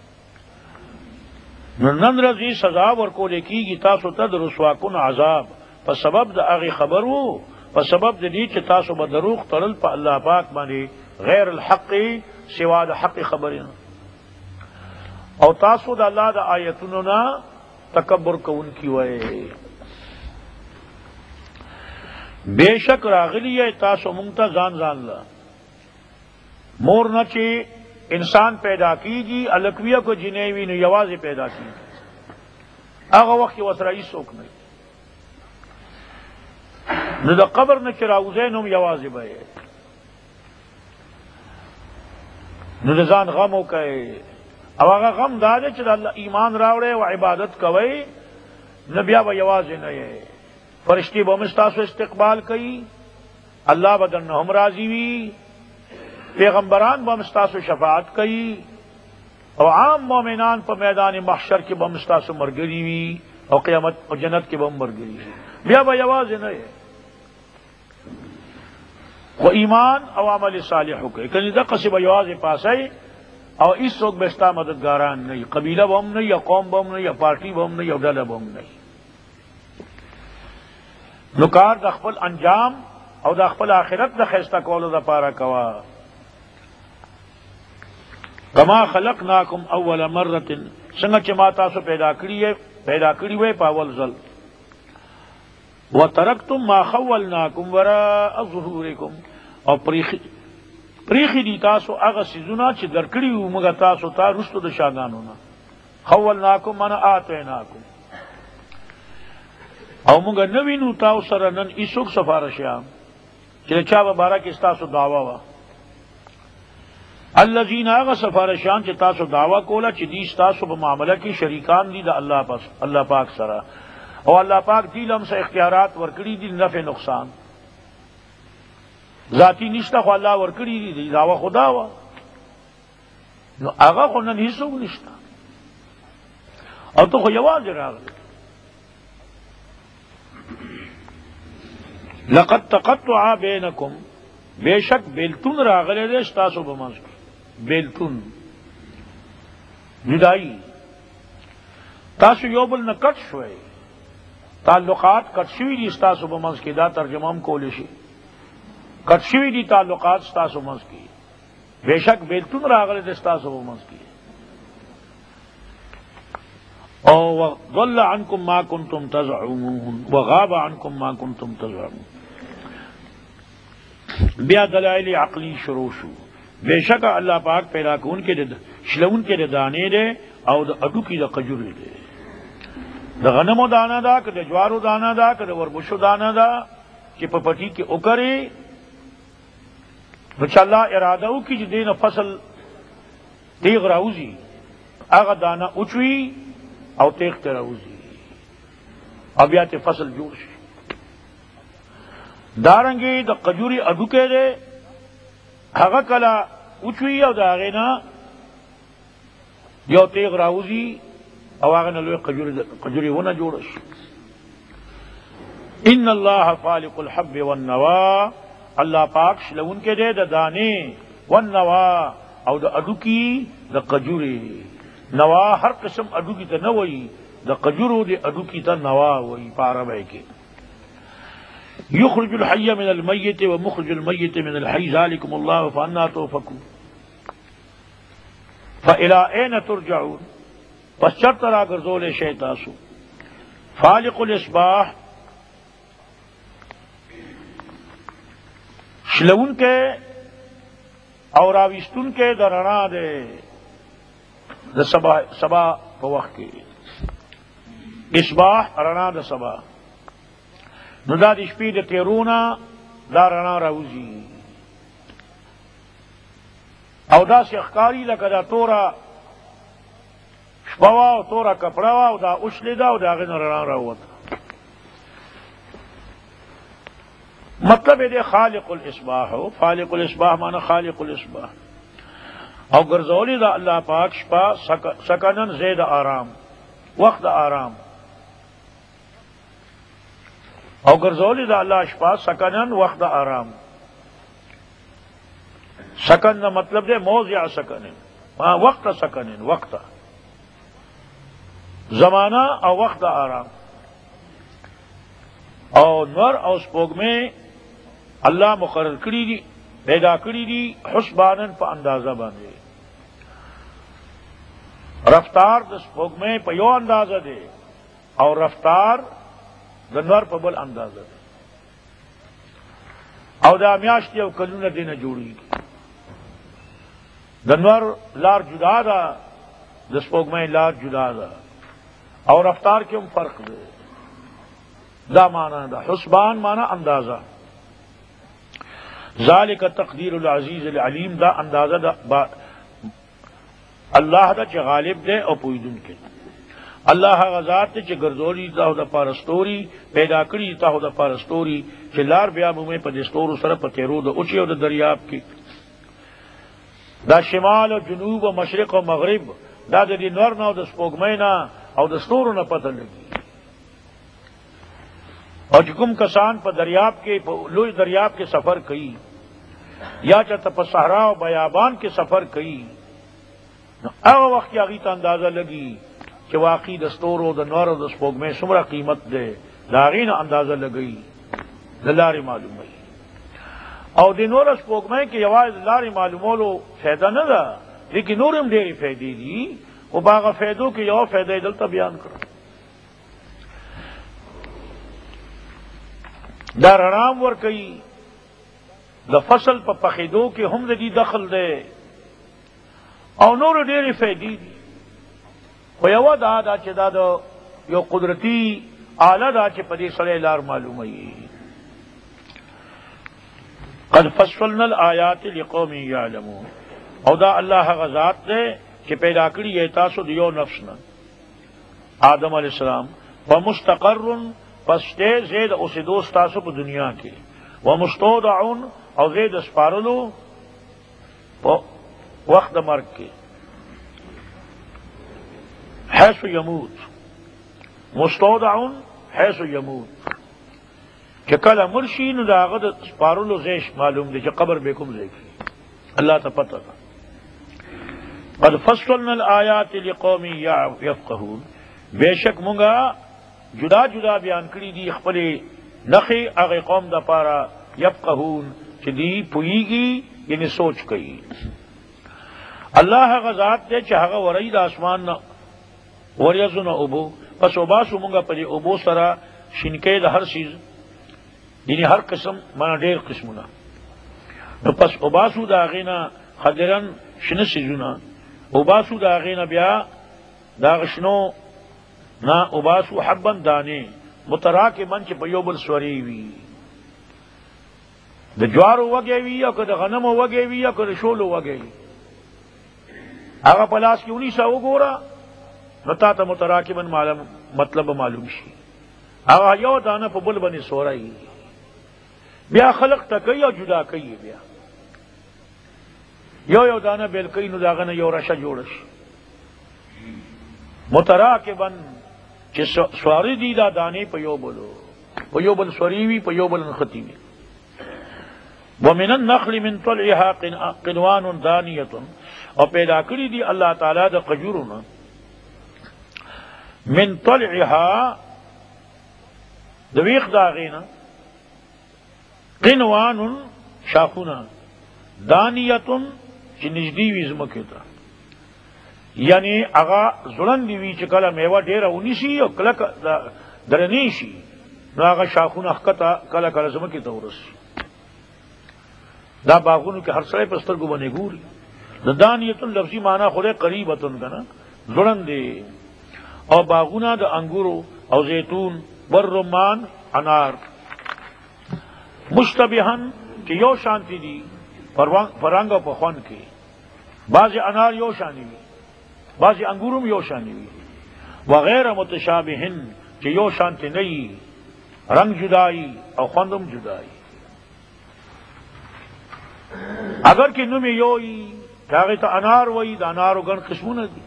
نن ورځې سزا ورکول کېږي تاسو ته د رسواکون عذاب په سبب د هغې خبرو په سبب د دې چې تاسو به دروغ تړل په الله پاک باندې غیر الحق سوا د حق خبرې او تاسو د الله د آیتونو نه تکبر کوونکي وئ بېشک راغلی یې تاسو مونږ ته ځان لا مور نه چې انسان پیدا کیږي الکویه کو جنې وي نو یوازې پیدا کیږي هغه وخت کې وسره هیڅوک نه نو د قبر نه چې راوځي نو یوازې به نو د ځان غم وکړي او هغه غم دا دی چې د الله ایمان راوړی او عبادت کوئ نو بیا به یوازې نه یې فرشتي به هم ستاسو استقبال کوي الله به درنه هم راضي وي پیغمبران به هم ستاسو شفاعت کوي او عام مؤمنان په میدان محشر کې به هم ستاسو ملګري وي او قیامت او جنت کې به هم ملګري وي بیا به یوازې نه یې خو ایمان او عمل صالح وکړئ کنې دقسې به یوازې پاسئ او هېڅوک به ستا مددګاران نه وي قبیله به هم نه یا قوم به هم نه یا پارټي به هم نه یا ډله به هم نه نو کار د خپل انجام او د خپل آخرت د ښایسته کولو دپاره کوه کما خلقناکم اول مرة څنګه چې ما تاسو پیدا کړي وئ په اول ځل وترکتم ما خولناکم وراء ظهورکم او پریخي دي تاسو هغه څیزونه چې درکړي وو موږ تاسو ته رستو د شاګانو نه خولناکم من آتیناکم او موږ نه وینو تاسو سره نن هېڅوک سفارشیان چې چا به باره کې ستاسو دعوه وه الذین هغه سفارشان چې تاسو دعوه کوله چې دي ستاسو په معامله کې شریکان دي د الله پاک سره او الله پاک دې لم سه اختیارات ورکړي دي نفع نقصان ذاتی نشته خو الله ورکړي دي دعوه خدا وا نو هغه خو نن هیڅوک نشته او ته خو یوازې راغلی لقد تقطع بینکم بیشک بیلتون راغلی دی ستاسو په منځ کې بیلتون جدائی تاسو یو بل نه کټ شوئ تعلقات کټ شوي دي ستاسو په منځ کې دا ترجمه هم کولی شي کټ شوي دي تعلقات ستاسو منځ کې بیشک بیلتون راغلی دی ستاسو په منځ کې او وضل عنکم ما کنتم تزعمون وغاب عنکم ما کنتم تزعمون بیا دلائل عقلی شروع شو بیشک اللہ پاک پیدا کون کے شلون کے دانے دے او د اډو کی د قجوری دے د غنمو دانا دا که د جوارو دانا دا که د وربشو دانا دا چې په پټي کې وکړي چې الله اراده وکړي چې دینه فصل تیغ راوځي هغه دانه اوچوي او تیغ ته راوځي او بیا ته فصل جوړ شي. دارنګې د قجوري اډوکې دی هغه کله اوچوي او د هغې نه یو تیغ راوځي او هغه نه لوی قجوري ونه جوړه شي. ان الله فالق الحب والنوا، اللہ پاک شلون کے دے دا دانے والنوا او دا اڈوکی دا قجوری. نوا ہر قسم اڈوکی تا نوئی، دا قجورو دے اڈوکی تا نوا وئی پارا بے کے. یخرج الحی من المیت ومخرج المیت من الحی ذالکم اللہ فانا توفکون فإلی این ترجعون. پس چرترا گرزول شیطاسو. فالق الاصباح شلون کے اور راویستون کے درنا دے دا سبا پا وقت کے اصباح رنا دا سبا نو دا دی شپی دا تیرونا دا رنا راوزی او دا سی اخکاری لکا دا تورا شپوا او تورا کپڑاوا او دا اشلی دا او دا غین رنا راوتا. مطلب دے خالق الاصباح ہو، خالق الاصباح مانا خالق الاصباح. او گرزولی دا اللہ پاک شپا سکنن زید آرام، وقت آرام. او گرزولی دا اللہ شپا سکنن وقت آرام. سکن دا مطلب دے موضع سکنن، وقت سکنن، وقت زمانہ او وقت آرام. او نور او سپوگ میں اللہ مقرر کری دی، پیدا کری دی حسبانن پا اندازہ باندے. رفتار دا سپوگ میں پا یو اندازہ دے اور رفتار دا نور پا بل اندازہ دے. او دا میاشتی او کلون دینا جوڑی دا نور لار جدا دا، دا سپوگ میں لار جدا دا، اور رفتار کیوں فرق دے. دا مانا دا حسبان مانا اندازہ. ذالک تقدیر العزیز العلیم، دا اندازہ دا اللہ دا چے غالب دے او پویدن کے. اللہ غزات چے گرزولی دا دا پارستوری پیدا کری تا دا پارستوری چے لار بیا مومے پا دستورو سر پا تیرو دا اچھی او دا دریاب کی. دا شمال و جنوب و مشرق و مغرب دا دا دی نورنا او دا سپوگمینا او دا ستورو نا پتہ لگی. اور جکم کسان پا دریاب کے لوی دریاب کے سفر کئی یا چاہتا پا صحرا و بیابان کے سفر کئی، او وقت آگی تا اندازہ لگی کہ واقعی دستور دا نور و دا سپوگ میں سمرا قیمت دے داغین اندازہ لگئی دلار معلوم ہے. او دی نور سپوگ میں کہ یواز دلار معلومولو فیدہ نہ دا، لیکن نورم دیری فیدی دی وہ باغ فیدو کی یو فیدہ دلتا بیان کرو. دا رنام ور کئی دا فصل پا پخیدو کے ہم دی دخل دے او نور ډېرې فائدې دي. خو یوه دا چې دا د یو قدرتي آله ده چې په دې سړی لار معلوموي. قد فصلنا الآیات لقوم یعلمون. او دا الله هغه ذات دی چې پیدا کړي یې تاسو د یو نفس نه آدم علیہ السلام. ومستقر پس تے زید اوسیدو ستاسو په دنیا کې. ومستودعون او زید اسپارلو وقت مرگ کے. حیث یموت مستودعون حیث یموت کہ کل مرشین دا غد اسپارلو زیش معلوم دے کہ قبر بے کم زے کی اللہ تا پتہ تھا. قد فصلنا الآیات لقوم یفقہون. بے شک منگا جدا جدا بیان کری دی خپل نخی اغی قوم دا پارا یفقہون چی دی پوئیگی یعنی سوچ کئی. اللہ غزات دے چاہا ورئی دا آسمان نا وریزو نا ابو پس اباسو منگا پدی ابو سرا شنکے دا ہر چیز یعنی ہر قسم مانا دیر قسمنا نو پس اباسو دا غینا خدرن شن سیزونا اباسو دا غینا بیا دا غشنو نا اباسو حبن دانے متراک من چی پیوبل سوریوی د جوارو وږی وي او که د غنمو وږی وي او که د شولو وږی وي، هغه په لاس کې ونیسه وګوره نو تا ته متراکبا مطلب معلوم شي. هغه یو دانه په بل باندې سوری، بیا خلق ټکوي او جدا کوي، بیا یو دانه بیل کوي نو داغه نه یو رشه جوړ شي. متراکبا چې سواری دي دا دانې په یو بل سوری وي، په یو بل نښتي وي. ومن النخل من طلعها قنوان دانیة، او پیدا کړی دی الله تعالی د قجورونه من طلعها د ویخ داغینا قنوان شاخونه دانیة چې نږدې وي ځمکې ته، یعنی هغه ځوړندې وي چې کله میوه ډېره ونیسي او کله درنې شي نو هغه شاخونه ښکته کله کله ځمکې ته ورسي. دا باغونو کې هر سړی په سترګو باندې ګوري. د دانیتن لفظي معنی خورے قریبتن کنا ځوړندې، او باغونه د انګورو او زیتون والرمان انار مشتبهن چې یو شانتی دي پرنګ او په خوند کې. بعض انار یو شانی وي، بعض انګورم یو شانی وي. وغیر متشابهن چې یو شانتی نه وي، رنگ جدائی او خوندم جدائی. اگر کې نوم یو وي هغه ته انار وایي، د انارو ګڼ قسمونه دي.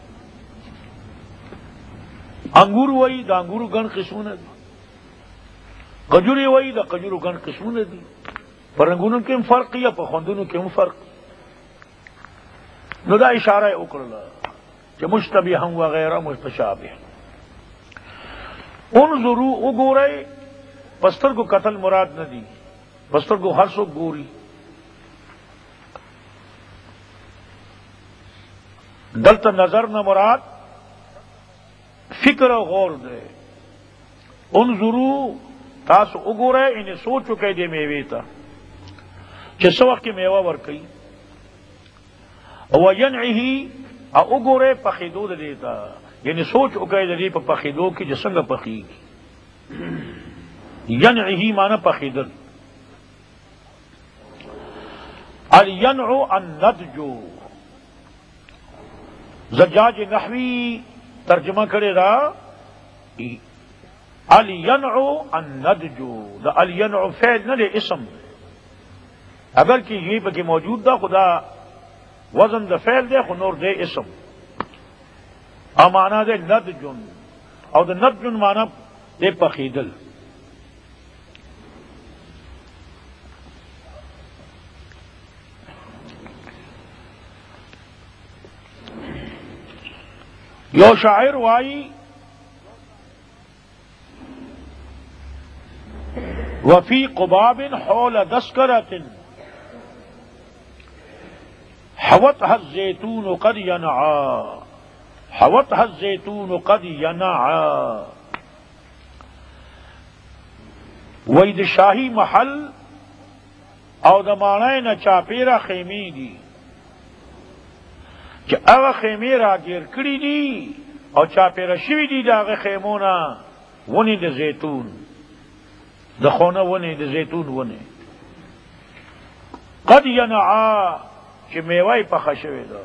انګور وایي، د انګورو ګڼ قسمونه دي. کجوري وایي، د کجورو ګڼ قسمونه دي. په رنګونو کې هم فرق یا په خوندونو کې هم فرق. نو دا اشاره وکړه چې مشتبه هم وغیره متشابه. انظروا وګورئ، پستر کو قتل مراد نه دي، پستر کو هر څوک ګوري. دلته نظر نه مراد فکر او غور دی. انظروا تاسو وګورئ، ان سوچ وکړئ د میوې ته چې څه وخت کې میوه ورکوي. او ینعه او وګورئ پخېدو د دې ته، یعنی سوچ وکړئ د دې په پخېدو کې چې څنګه پخېږي. ینعه معنی پخېدل. الینع النضج، زجاج نحوی ترجمہ کرے دا الینع النضج. دا الینع فعل نہ دے اسم، اگر کہ یہ پہ موجود دا خدا وزن دا فعل دے خنور دے اسم. او مانا دے ندجن، او دا ندجن مانا دے پخیدل. یو شاعر وائی وفی قباب حول دسکرۃ حوتها الزیتون قد ینعا، حوتها الزیتون قد ینعا. وی د شاہی محل او د ماڼۍ نه چاپیره خیمې دي چې هغه خیمې راګیر کړي دي او چاپیره شوي دي د هغه خیمونه ونې د زیتون، د خونه ونې د زیتون ونې. قد ینعا چې میوه یې پخه شوې ده.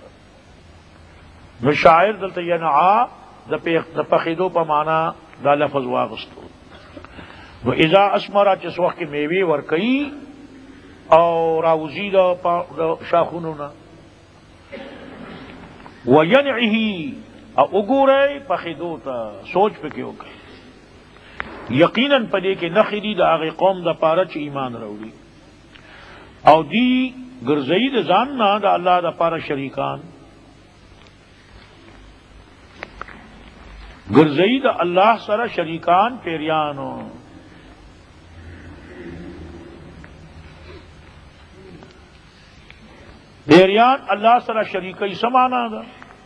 نو شاعر دلته ینعا د پخېدو په معنا دا لفظ واغستو. نو اذا اسمره چې څه وخت کې میوې ورکوي او راوزي د شاخونو نه. وینعه او وګورئ پخېدو ته، سوچ پکې وکړئ. یقیناً پدې کې نښې دي د هغې قوم د پاره چې ایمان راوړي او دی ګرځوي د ځان نه د الله د پاره شریکان، ګرځوي د الله سره شریکان پیریانو. پیریان اللہ سره شریکی سمانا دا.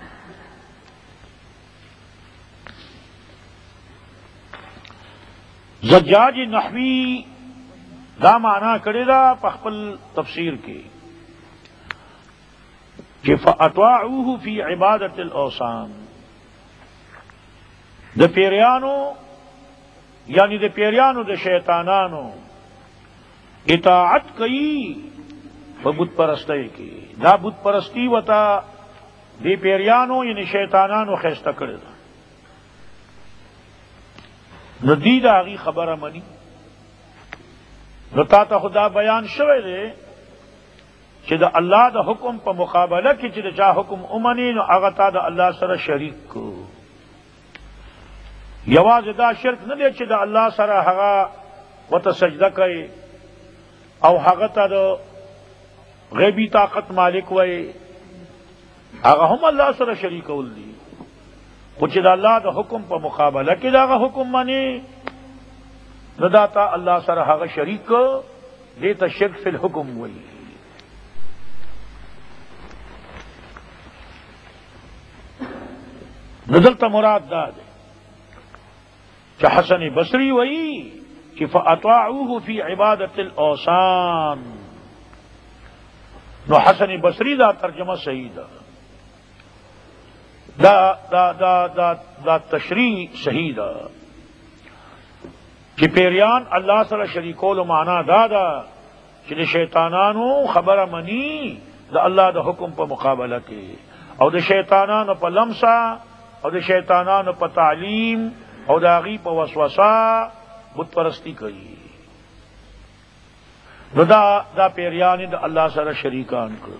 زجاج نحوی دا معنی کرے دا پخپل تفسیر کے کہ فاطاعوه فی عبادت الاوثان. د پیریانو یعنی د پیریانو د شیطانانو اطاعت کئی بت پرستی کی دا بت پرستی وتا دی پیریانو یعنی شیطانانو خیسته کړی ده نو دی دا هغې خبره مني نو تا ته خدا بیان شوی دی چې د الله د حکم په مقابله کې چې د چا حکم ومني نو هغه تا د الله سره شریک کو یوازې دا شرک نه دی چې د الله سره هغه ورته سجده کوي او هغه ته د غیبی طاقت مالک وای هغه هم الله سره شریکول دي خو چې د الله د حکم په مقابله کې دا هغه حکم مني نو دا تا الله سره هغه شریک دې ته شرک فی الحکم وای نو دلته مراد دا ده چې حسن بصری وای چې فاطاعوه فی عبادت الاوثان نو حسن بصری دا ترجمه صحیح ده دا تشریح صحیح ده چې پیریان الله سره شریکولو معنا دا ده چې د شیطانانو خبره مني د الله د حکم په مقابله کې او د شیطانانو په لمسه او د شیطانانو په تعلیم او د هغې په وسوسه بت پرستی کوي نو دا پیریان د الله سره شریکان کړ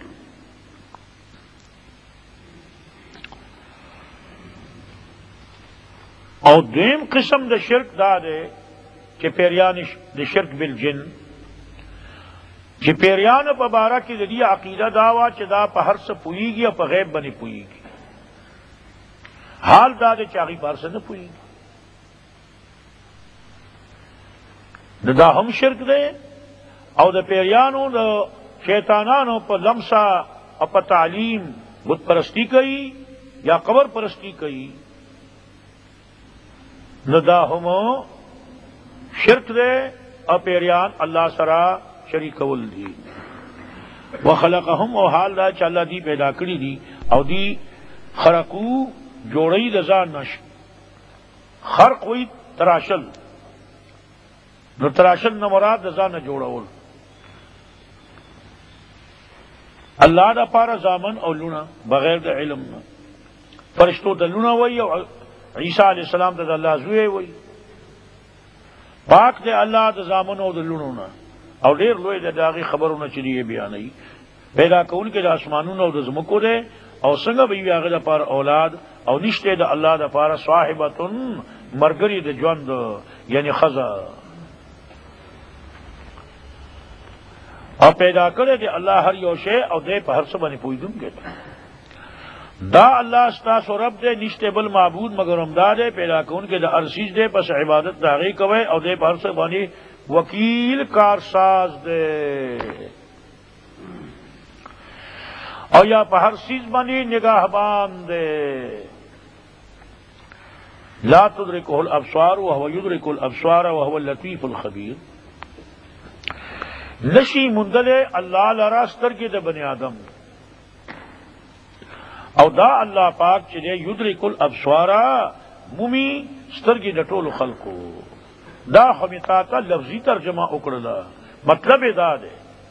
او دویم قسم د شرک دا دی چې پیریان د شرک بالجن چې پیریان په باره کې د دې عقیده دا وه چې دا په هر څه پوهېږي او په غیب باندې پوهېږي حال دا دی چې هغې په هر څه نه پوهېږي نو دا هم شرک دی او د پیریانو د شیطانانو په لمسه او په تعلیم بت پرستی کوي یا قبر پرستی کوي نو دا هم شرک دی او پیریان الله سره شریکول دي وخلقهم او حال دا چې الله دی پیدا کړي دي او دی خرقو جوړی د ځان نش خرق وی تراشل نو تراشل نه مراد د ځان نه جوړول الله دا پاره زامن او لونه بغیر د علم نه فرشتو د لونه وی او عیسی علیہ السلام د الله زوی وی پاک دے الله د زامن او د لونو نه او ډیر لوی د داغي خبرونه چې دی بیانوي پیدا کول کې د اسمانونو او د زمکو ده او څنګه به هغه د پاره اولاد او نشته د الله د پاره صاحبتن مرګري د ژوند یعنی خزا او پیدا کړی دی الله هر یو شی او دې په هر څه باندې پوهیدونکی دا الله ستاسو رب دې نشته بل معبود مگر امداد ہے پیدا کونکي د هر چیز دې پس عبادت داغي کوي او دې په هر څه باندې وکیل کارساز دې او یا په هر چیز باندې نگاهبان دې لا تدركه الابصار وهو يدرك الابصار وهو اللطيف الخبير نشی مندل اللہ لرا سترګې د بنی آدم او دا الله پاک چې یدرک الابصار مومی سترګې د ټولو خلقو دا خمیتاته لفظی ترجمه وکړه مطلب دا دی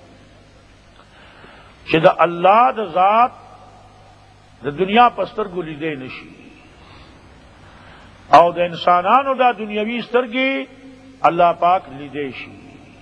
چې د الله د ذات د دنیا په سترګو لیدې نشي او د انسانانو دا دنیوي سترګې الله پاک لیدې شي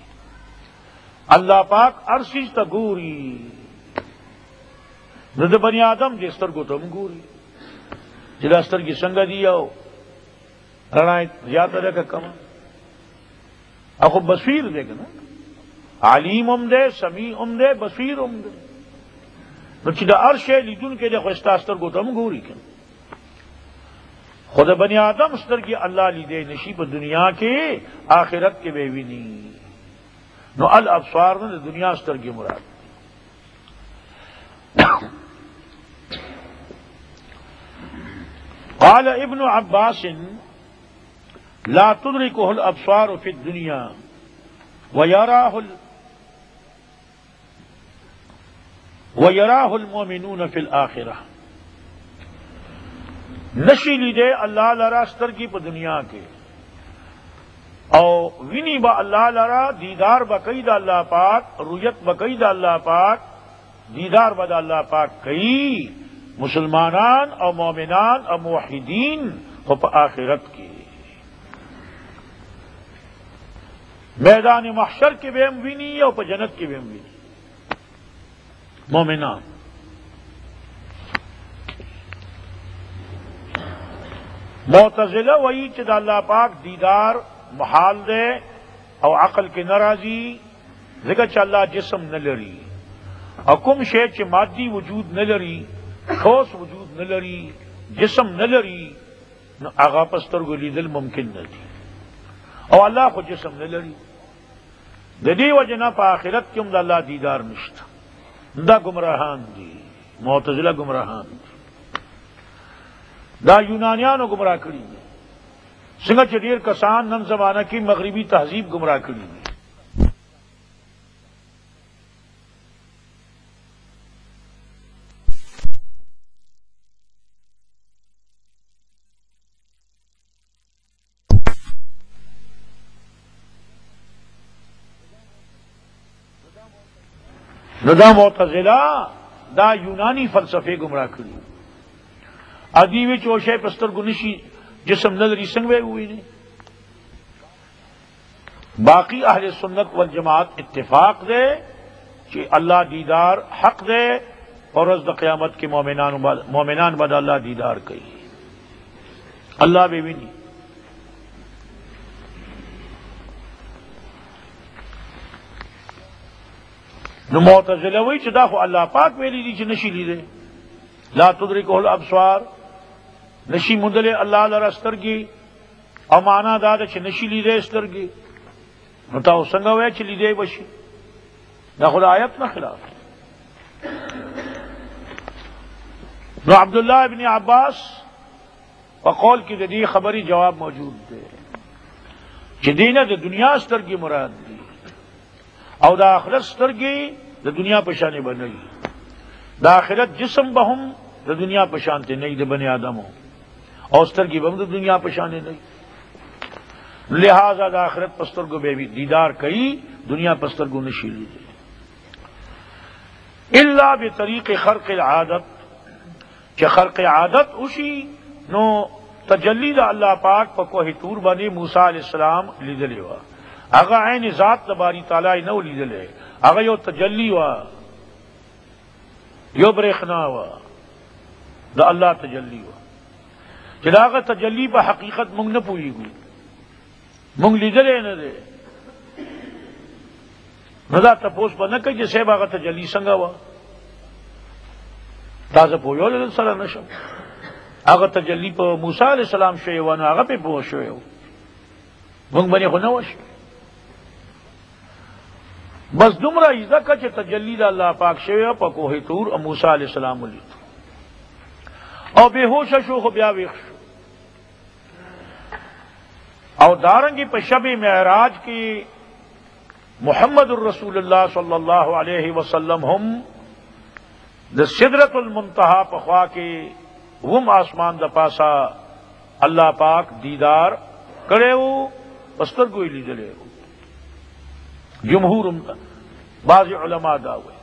الله پاک هر چیز ته ګوري نو د بنی آدم دې سترګو ته هم ګوري چې دا سترګې څنګه دي او رڼا زیاته ده که کمه او خو بصیر دی که نه علیم هم دی سمیع هم دی بصیر هم دی نو چې د هر شی لیدونکی دی خو ستا سترګو ته هم ګوري که خو د بنی آدم سترګې الله لیدی نشي په دنیا کې آخرت کې به ویني نو الابصار نه د دنیا سترګې مراد قال ابن عباس لا تدركه الابصار في الدنيا ويراه المؤمنون في الآخرة نشی لیدے اللہ لرا سترګې په دنیا کې او وینی با اللہ لرا دیدار بقید اللہ پاک رؤیت بقید اللہ پاک دیدار بد اللہ پاک کئی مسلمانان او مومنان او موحدین خو پا آخرت کی میدان محشر کے بیم وینی او پا جنت کے بیم وینی مومنان. معتزلہ وہی چد اللہ پاک دیدار محال دے او عقل کے ناراضی ذکر چ اللہ جسم نہ لری او کم شے چ مادی وجود نہ لری ٹھوس وجود نہ لری جسم نہ لری نو آغا پستر کو لیدل ممکن نہ تھی او اللہ کو جسم نہ لری ددی وجنا پا آخرت کم دا اللہ دیدار نشتا دا گمراہان دی معتزلہ گمراہان دی دا یونانیانو گمراہ کری دی سنگا چدیر کسان نن زمانہ کی مغربی تہذیب گمراہ کری دی. ندا معتزلہ دا یونانی فلسفے گمراہ کری ادیوی چوشے پستر گنشی جسم نظری سنگوے ہوئی نے. باقی اہل سنت والجماعت اتفاق دے کہ اللہ دیدار حق دے اور روز قیامت کے مومنان بعد اللہ دیدار کئی اللہ بے بھی نہیں. نو معتزلہ وی چھ دا خو اللہ پاک ویلی دی چھ نشی لی دے لا تدرکہ الابصار نشی مندلے اللہ لرا سترگی او مانا دادا چھ نشی لی دے سترگی نو تاو سنگا وی چھ لی دے بشی دا خدا آیت نہ خلاف. نو عبداللہ ابن عباس وقول کی دی خبری جواب موجود دے چھ دینا دا دنیا سترگی مراد دی او دا آخرت سترگی دا دنیا پشانے بنائی دا آخرت جسم بہم دا دنیا پشانتے نہیں دا بنی آدم ہو اور سترگی بہم دا دنیا پشانے نہیں لہذا دا آخرت پستر کو بے بھی دیدار کئی دنیا پستر کو نشیلی دے الا بطریق خرق العادت کہ خرق عادت اسی نو تجلی دا اللہ پاک پا کوہ طور بنی موسیٰ علیہ السلام لیدلے ہوا اگا عین ذات تباری تعالی نو لیدلے اگا یو تجلی ہوا یو برخنا ہوا دا اللہ تجلی ہوا جدا اگا تجلی پا حقیقت منگ نہ پوئی گئی منگ لیدلے نہ دے ندا تپوس پا نہ کئی جسے باغا تجلی سنگا ہوا تازہ پویو لیدل سر نشم اگا تجلی پا موسیٰ علیہ السلام شوئے ہوا نو اگا پہ پوش شوئے ہو منگ بنی خو نوش بس دمرا ایزا کا چھ تجلی دا اللہ پاک شوئے پا کوہ طور اور موسیٰ علیہ السلام علیہ او بے ہوش شو خو بیا ویخ شو او دارنگی پا شب معراج کی محمد الرسول اللہ صلی اللہ علیہ وسلم ہم دا سدرت المنتہا پخوا کے وم آسمان دا پاسا اللہ پاک دیدار کرے ہو پستر کوئی لیدلے ہو جمہور بعض علماء دا ہوئے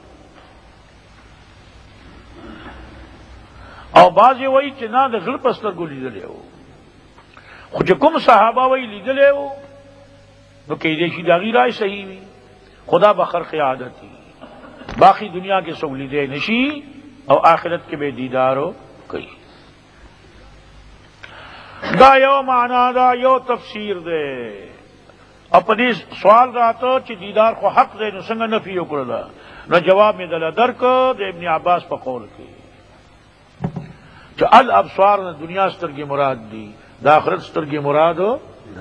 اور بعض وہی چنا دا زل پستر کو لیدلے ہو خود کم صحابہ وہی لیدلے ہو تو کئی دیشی داغی رائے صحیح ہوئی خدا بخرق عادت ہی باقی دنیا کے سب لیدے نشی اور آخرت کے بے دیدار ہو کئی دا یو معنی دا یو تفسیر دے اپنی سوال راتو چی دیدار کو حق دے نو سنگا نفی اکردا نو جواب میں دل درک دے ابن عباس پا قول کی چی الابصار نا دنیا ستر کی مراد دی دا آخرت ستر کی مراد ہو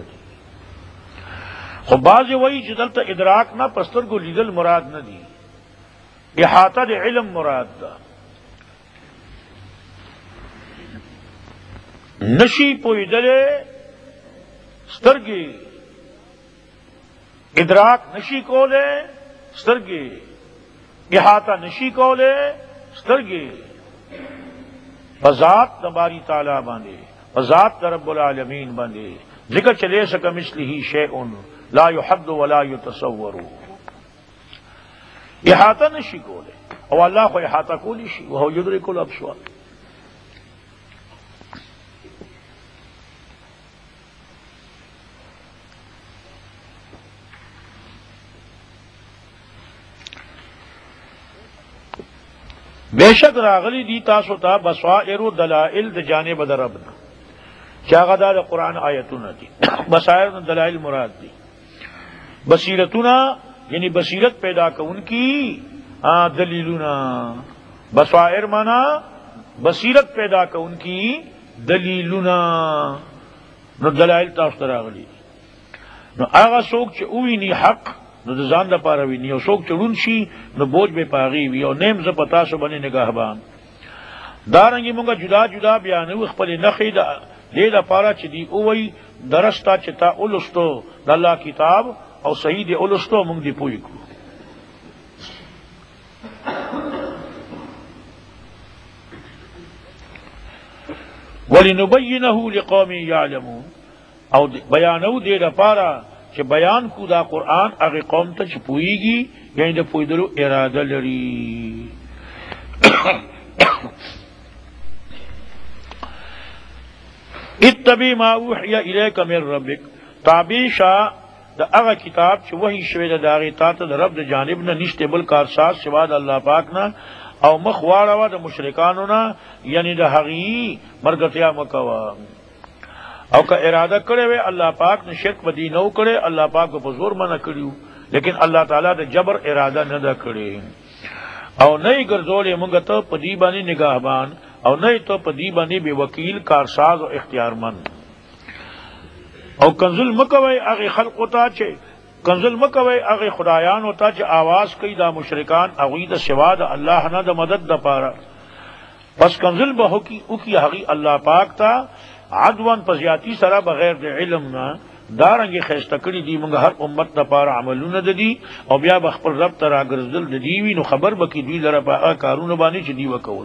خو باز وہی چی دلتا ادراک نا پستر کو لیدل مراد نا دی احاطہ دے علم مراد دا نشی پوئی دلے سترگی ادراک نشی کولے سترگی احاطہ نشی کولے سترگی بذات نباری تعالی باندے ذات رب العالمین باندې ذکر چلے سکمثلہ شیء لا یحد ولا یتصور احاطہ نشی کولے او اللہ کو احاطہ کولی شی وهو یدرک الابصار. بے شک راغلی دی تاسو تا بصائر و دلائل د جانب د ربنا چاغدا د قرآن آیتونه دي بصائر و دلائل مراد دی بصیرتنا یعنی بصیرت پیدا کون کی دلیلنا بصائر مانا بصیرت پیدا کون کی دلیلنا نو دلائل تاسو راغلی نو هغه څوک چې اوویني حق نو د ځان لپاره وي یو څوک چړون شي نو بوج به پاغي وي او نیم ز پتا سو باندې نگهبان دارنګي مونږه جدا جدا بیانو خپل نخې د لپاره چې دی اووي درستا چې تا اولستو د الله کتاب او صحیح دی اولستو مونږ دی پوي کو ولنبینه لقوم یعلمون او بیانو دی لپاره چې بیان کو دا قرآن هغه قوم ته چې پوئږي یعنی د پویدلو اراده لري. اتبع ما اوحی الیک من ربک تابع شا د هغه کتاب چې وحی شوی د هغې تا ته د رب د جانب نه نشته بل کارساز سوا د الله پاک نه او مخ واړوه د مشرکانو نه یعنی د هغې مرګتیا مکوه او که اراده کړی وی الله پاک نے شرک بدی نو کړي الله پاک په زور منع کړیو لیکن الله تعالی د جبر اراده نه ده کړی او نه ګرځولې موږ ته په دی باندې نگاهبان او نه ته په دی باندې به وکیل کارساز او اختیارمند او کنزل مکوي هغه خلق ته چې کنزل مکوي هغه خدایان او ته چې आवाज کوي دا مشرکان هغه د سوا د الله نه د مدد د پاره پس کنزل به او کی هغه الله پاک ته عدوان پزیاتی سره بغیر د علم نه دارنګي خسته کړي دي موږ هر امت لپاره عملونه د دي او بیا بخپل رب تر اگرزل د دی وی نو خبر بکی دوی لره په کارونه باندې چې دی وکول.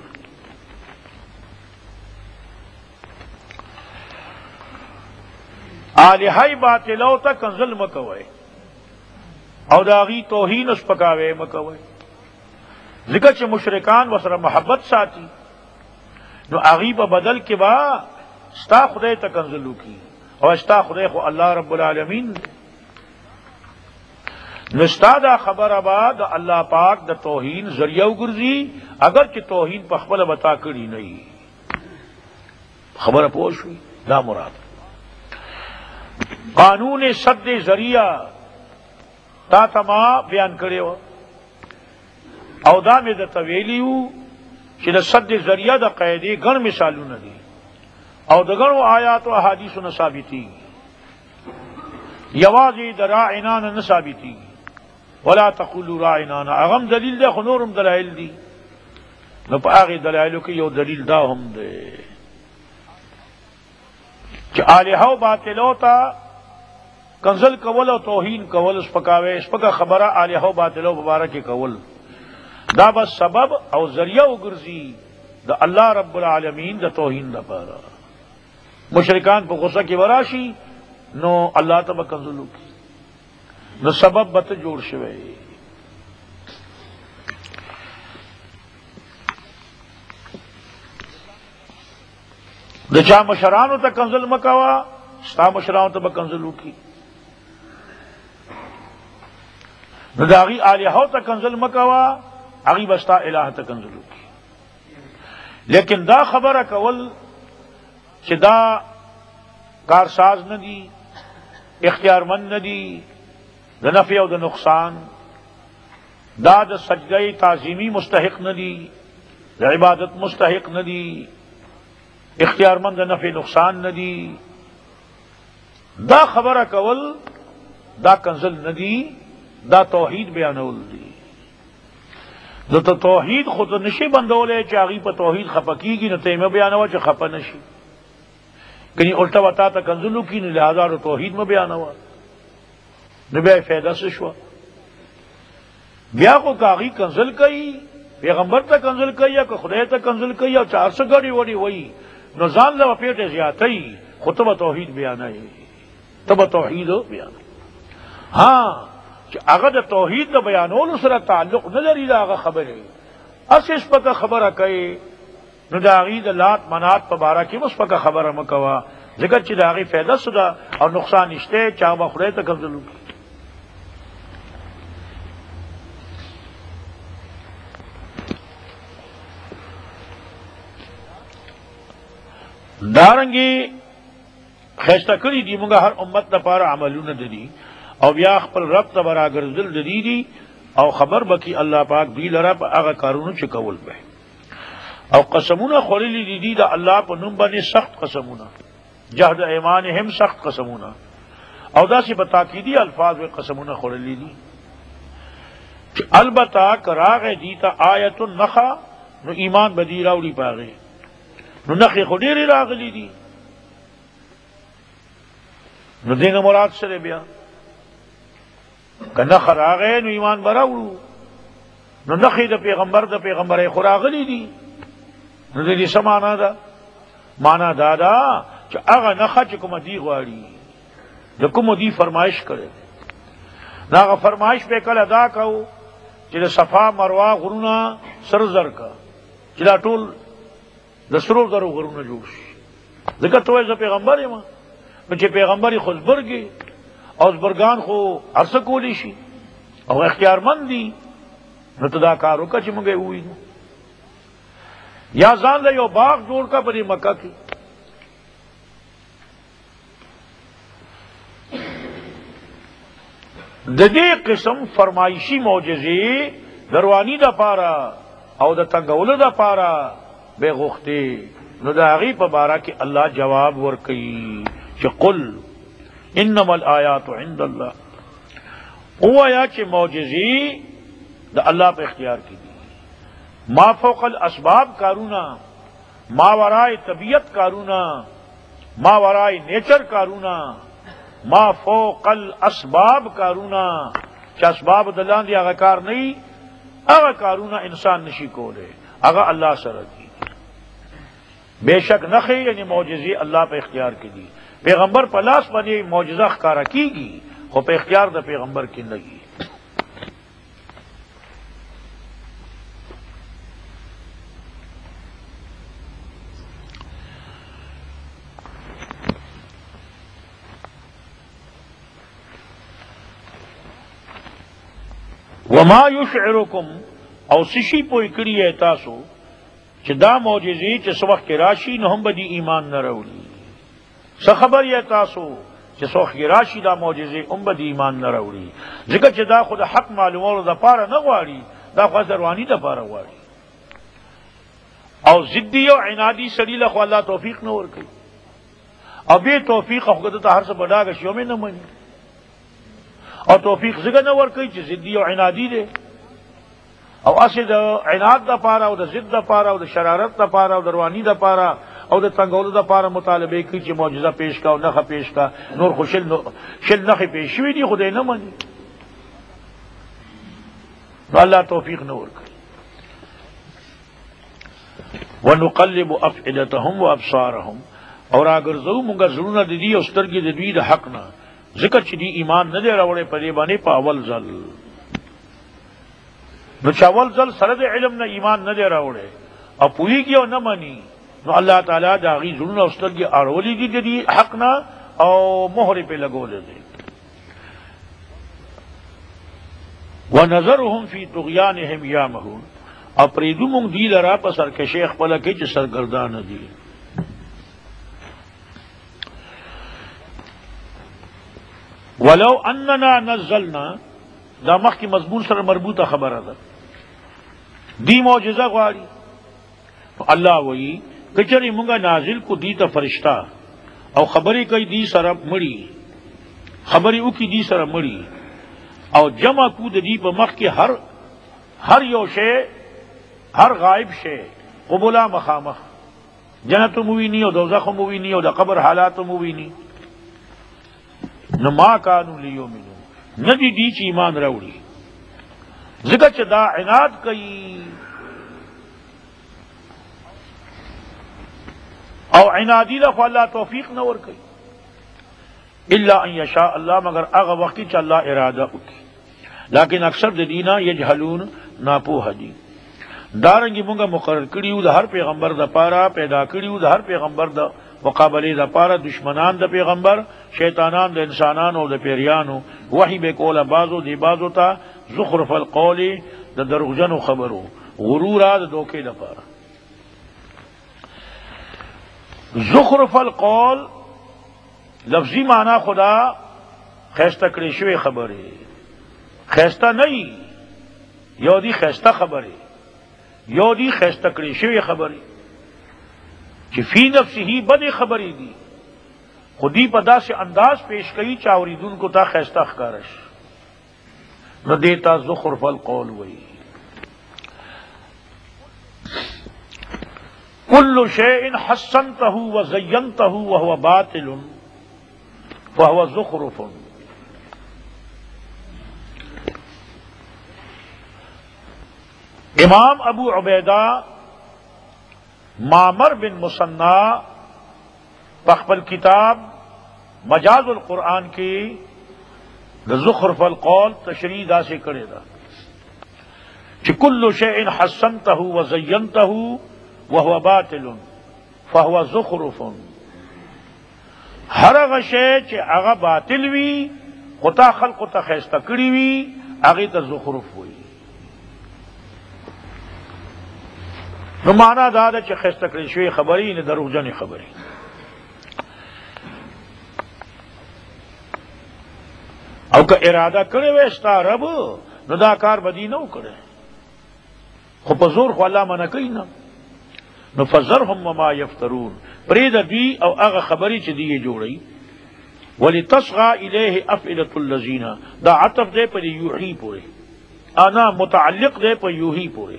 الہی باطلو ته کنزل مکوي او داغي توهین اس پکاوي مکوي ځکه چې مشرکان وسره محبت ساتي نو اغي په بدل کې با ستا خدای ته کنزلو کی او ستا خدای خو الله رب العالمین نو ستا دا خبر آباد اللہ پاک دا توہین ذریعہ گرزی اگر چې توہین په خپل بتا کړی نه خبر پوښ وی دا مراد قانون صد ذریعہ تا تما بیان کړو او دا مې د تویلیو چې د صد ذریعہ د قاعده ګڼ مثالونه دي او دغړو آیات او احادیث نه ثابتي یوازې د راعنا نه ثابتي ولا تقولوا راعنا اغم دلیل ده نورم دلایل دي نو په هغه دلایلو کې یو دلیل دا هم ده چې الہ او باطلو ته کنزل کول او توهین کول سپکاوي سپکا خبره الہ او باطلو مبارک کول دا بس سبب او ذریعہ وګرځي د الله رب العالمین د توهین لپاره مشرکان په غصه کې وراشي نو الله تبارک کنزلو کی نو سبب بت جوړ شوی د چا مشرانو ته کنزل مکوا ستا مشرانو ته کنزلو کی نو داغي الہو ته کنزل مکوا اغي بستا الہ ته کنزلو کی لیکن دا خبره کول چې دا کارساز نه دي اختیارمند نه دي د نفع او د نقصان دا د سجده تعظیمی مستحق نه دي د عبادت مستحق نه دي اختیارمند د نفع نقصان نه دي دا خبره کول دا کنزل نه دي دا توحید بیانول دي نو ته توحید خود نشي بندولې چې هغه په توحید خپکیږي نو ته یې بیانوه چې خپه نشي کنی الٹا بتا تا کنزلو کی نو لہذا رو توحید میں بیان ہوا نو بیا فائدہ سے شوا بیا کو کاغی کنزل کئی پیغمبر تا کنزل کئی یا کہ خدای تا کنزل کئی یا چار سو گڑی وڑی وئی نو ځان له پیټه زیاتې خطبه توحید بیانای تب توحید بیان ها چې هغه د توحید د بیانولو سره تعلق نه لري دا هغه خبره اساس پکه خبره کوي نو دا غي د لات منات په باره کې اوس پکه خبره مکوا ځکه چې دا غي فائدہ سودا او نقصان نشته چا به خدای ته قبضلو دارنګي خیسته کړی دی موږ هر امت لپاره عملونه دي او بیا خپل رب ته براګرځل دي او خبر بکی الله پاک دی لره په هغه کارونو چې کول به او قسمونه خورلی دي د الله په نوم باندې سخت قسمونه جهد ایمانهم سخت قسمونه او دا سی په تاکیدی الفاظ و قسمونه خورلی دي البته کراغه دي ته آیت النخا نو ایمان بدی راوړي پاغه نو نخې خو ډېرې راغلي دي نو دینه مراد سره بیا که نخ راغی نو ایمان به راوړو نو نخې د پیغمبرۍ خو راغلي دي نو د دې څه معنا ده معنا دا ده چې هغه نخه چې کومه دی غواړي د کومو دی فرمایش کړي نو هغه فرمایش به کله ادا کوو چې د صفا مروه غرونه سر زر کا چې دا ټول د سرو زرو غرونه جوړ شي ځکه ته زه پیغمبر یم نو چې پیغمبري خو زبرګي او زبرګان خو ارسه کولی شي او اختیارمند دي نو ته دا کار وکړه چې موږ یې ووینو یا ځان له یو باغ جوړ کا په مکه کې د دې قسم فرمایشي معجزې دروانی د پاره او د تنګولو د پاره بے غختی نو دا غی په بارا کې الله جواب ورکړي چې قل انما الآیات عند الله او یا چې معجزې د الله په اختیار کې دي ما فوق الاسباب کارونا ما ورای طبیعت کارونا ما ورای نیچر کارونا ما فوق الاسباب کارونا چې اسباب دلان دی هغه کار نه هغه کارونا انسان نشي کوله هغه الله سره دی بے شک نخی یعنی معجزی اللہ پہ اختیار کی دی پیغمبر پلاس بنی معجزہ ښکارا کیگی خو پہ اختیار دا پیغمبر کی لگی وما یشعرکم او سشی پوئی کری ہے تاسو چې دا معجزې چې څه وخت کې راشي نو هم به دې ایمان نه راوړي څه خبر یې تاسو چې څه وخت کې راشي دا معجزې هم به دې ایمان نه راوړي ځکه چې دا خو د حق معلومولو دپاره نه غواړي دا خو رواني دپاره غواړي او ضدي او عنادي سړي له خو الله توفیق نه ورکوي او بې توفیق خو ته هر څه بډاګه شي هم نه مني او توفیق ځکه نه ورکوي چې ضدي او عنادي دی او اسی د عناد د پاره او د ضد د پاره او د شرارت د پاره او د رواني د پاره او د تنګولو د پاره مطالبه کوي چې معجزه پیش کا او نخه پیش کا نور خوشل نخه پیش شوی دی خدای نه مانی نو الله توفیق نه ورکړي ونقلب افئدتهم وابصارهم اور اگر زو مونږ زړونه د دې او سترګې د دوی د حق نه ذکر چې دی ایمان نه دی راوړې په دې باندې په اول ځل نو چاول ځل سره د علم نه ایمان نه دی راوړی او پوهېږي او نه مني نو الله تعالی د هغې زړونه او سترګې اړولې دي د دې حق نه او مهرې پې لګولې دی ونظرهم فی طغیانهم یعمهون او پرېږدو مونږ دوی لره په سرکشۍ خپله کې چې سرګردانه دي ولو اننا نزلنا دا مخکې مضمون سره مربوطه خبره ده دی معجزه غواړي الله وایي کچری مونږه نازل کو دی ته فرشتہ او خبرې کوي دی سره مړی خبرې وکي دی سره مړی او جمع کو د دی په مخ کې هر یو شی هر غائب شی قبولا مخامخ جنت موینی او دوزخ موینی او د قبر حالات موینی نو ما کانوا لیؤمنوا ندی دی چې ایمان راوړي ځکه چې دا عناد کوي او عنادی لخو اللہ توفیق نہ ور کئی الا ان یشاء اللہ مگر اغه وقت چې الله اراده وکړي لیکن اکثر د دینا یجهلون ناپوه دي دارنګي مونږه مقرر کړیو د هر پیغمبر د پاره پیدا کړیو د هر پیغمبر د مقابله د پاره دشمنان د پیغمبر شیطانان د انسانانو او د پیریانو وحی به کوله بازو دی بازو ته زخرف القول د دروغجنو خبرو غرور د دوکې د پاره زخرف القول لفظی معنی خدا خیسته کړی شوی خبره خیسته نه یو دی خیسته خبره یو دی خیسته کړی شوی خبره چې فی نفسه بد خبرې دي خودی په داسې انداز پیش کوي چې اوریدونکو ته خیسته ښکارش نو دیتا زخرف القول وی کل شیء حسنته وزینته وهو باطل فهو زخرف امام ابو عبیدہ معمر بن مصنع پخپل کتاب مجاز القرآن کی زخرف القول تشریح دا سے کرے دا کہ کل شیء حسنته وزینته وهو باطل فهو زخرف ہر هغه شی چې هغه باطل وي خدا خلق ته خیسته کړی وي هغه ته زخرف وي نو معنا دا ده چې خیسته کړی شوی خبرې نه دروغجنې خبرې او که اراده کړی وي ستا رب نو دا کار بدی نه وکړي خو په زور خو الله منع کوي نه نو فذرهم وما یفترون پرید دی او هغه خبرې چې دی جوړي ولتصغى الیه افئده الذین دا عطف دی په یوحی پورې انا متعلق دی په یوحی پورې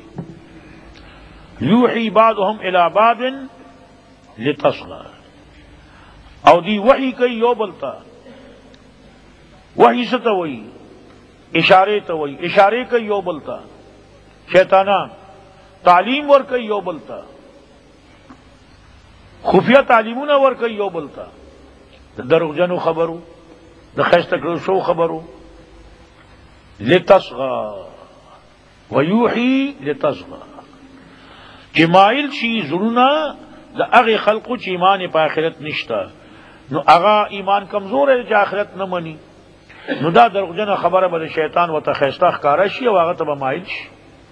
یوحی بعضهم الی بعض لتصغى او دی وحی کوي یو بلتا وحی څه ته وایي اشاره ته وایي اشاره کوي یو بلتا شیطانان تعلیم ور کوي یو بلتا خفیہ تعلیمونه ور کوي یو بلتا د دروغجنو خبرو د خیسته کړو شو خبرو لتصغى ويوحي لتصغى جمایل شي زړونه د هغه خلقو چې ایمان په آخرت نشته نو هغه ایمان کمزور دی چې آخرت نه مني نو دا دروغجنه خبره به شیطان وته خیسته ښکارا شي او هغه ته به مایل شي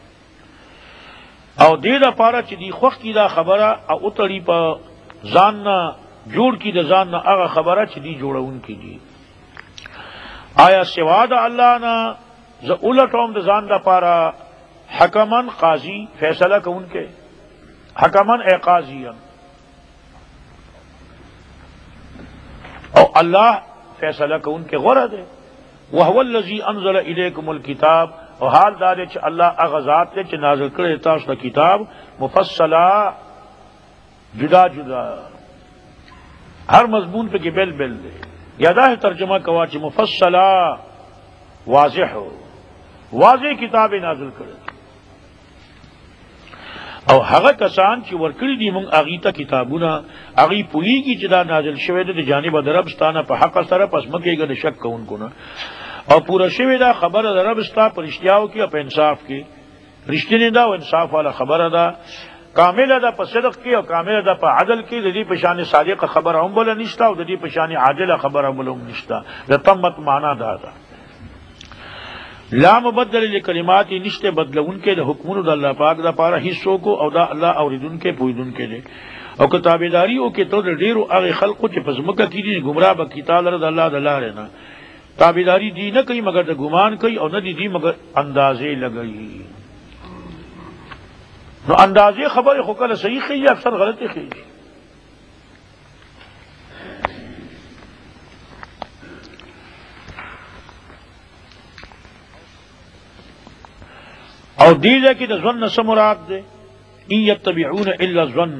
او دې د پاره چې دی خوخ کی دا خبره او اتړي په ځان نه جوړ کی د ځان نه هغه خبره چې دی جوړون کی دي آیا سوا د الله نه ز اولټوم د ځان د پاره حکمن قاضی فیصلہ کوونکې حکمن ای قاضیان او الله فیصلہ کوونکې غره ده وهو الذی انزل الیکم الکتاب او حال دار چې الله هغه ذات دی چې نازل کړی تاسو ته کتاب مفصلا جدا جدا ہر مضمون پہ کہ بیل بیل دے یادا ہے ترجمہ کوا چې مفصلا واضح ہو واضح کتاب نازل کرے او هغه کسان چې ورکړي دي مونږ اغي ته کتابونه اغي پولیږي چې دا نازل شوی دی د جانب دربستانه په حق سره پس مکیږي د شک کوونکو نه او پورا شوی دا خبره دربستا پرشتیاو کې او په انصاف کې رښتینی دا او انصاف والا خبره ده کامل ده په صدق کې او کامل ده په عدل کې د دې په شان صادق خبره هم بل نشته او د دې په شان عادل خبره هم نشته د تمت معنا ده لا مبدل لکلمات نشته بدلون کې د حکمونو د الله پاک د پاره حصو کو او دا الله اوریدون کې پویدون کې دي او کتابداري او کې ته ډیرو هغه خلقو چې پزمکه کې دي گمراه به کتاب د الله د لارې نه تابعداري دي نه کوي مگر د ګمان کوي او نه دي مگر اندازې لګي نو اندازې خبره خو کله صحیح خي اکثر غلطي خي او دیده کی دا ظن سے مراد دے ان یتبعون الا الظن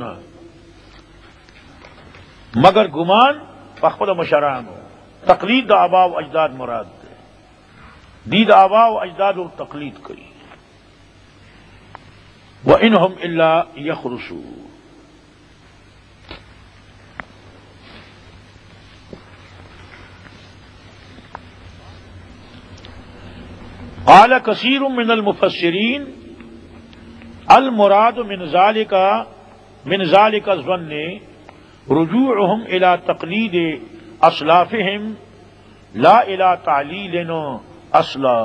مگر گمان فخبر مشران تقلید دا آبا و اجداد مراد دے دی دا آبا و اجداد و تقلید کری وانہم الا یخرسون قال کثیر من المفسرین المراد من ذلك الظن رجوعهم الى تقلید اسلافهم لا الى تعلیل اصلا.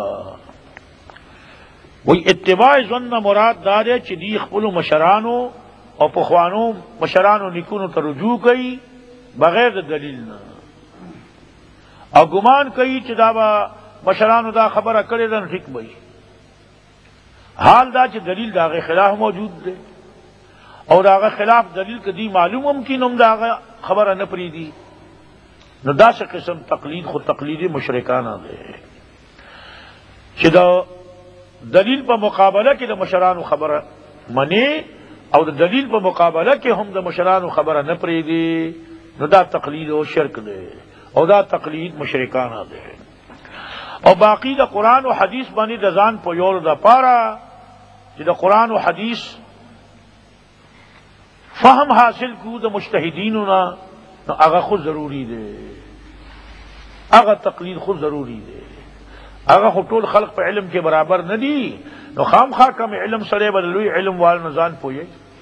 وہی اتباع ظن مراد دار ہے چې دی خپل مشرانو او پخوانو مشرانو نکونو ته رجوع کوي بغیر د دلیل نه، او ګمان کوي چې دا به مشرانو دا خبره کړې ده ټیک وي. حال دا چې دلیل داغه خلاف موجود دی او داغه خلاف دلیل کدی معلوم ممکن هم داغه خبره نه پریدي، نو دا څه قسم تقلید خود تقلید مشرکانه ده چې دا دلیل په مقابله کې د مشرانو خبره منی او د دلیل په مقابله کې هم د مشرانو خبره نه پریدي، نو دا تقلید او شرک ده او دا تقلید مشرکانه ده. او باقی د قرآن او حدیث باندې د ځان په یول د پاره چې د قرآن او حدیث فهم حاصل کو د مجتهدینو نه، نو هغه خود ضروری دی، هغه تقلید خود ضروری دی. هغه خو ټول خلق په علم کې برابر نه دي، نو خامخا کم علم سره بدلوي علم وال نه ځان پوي.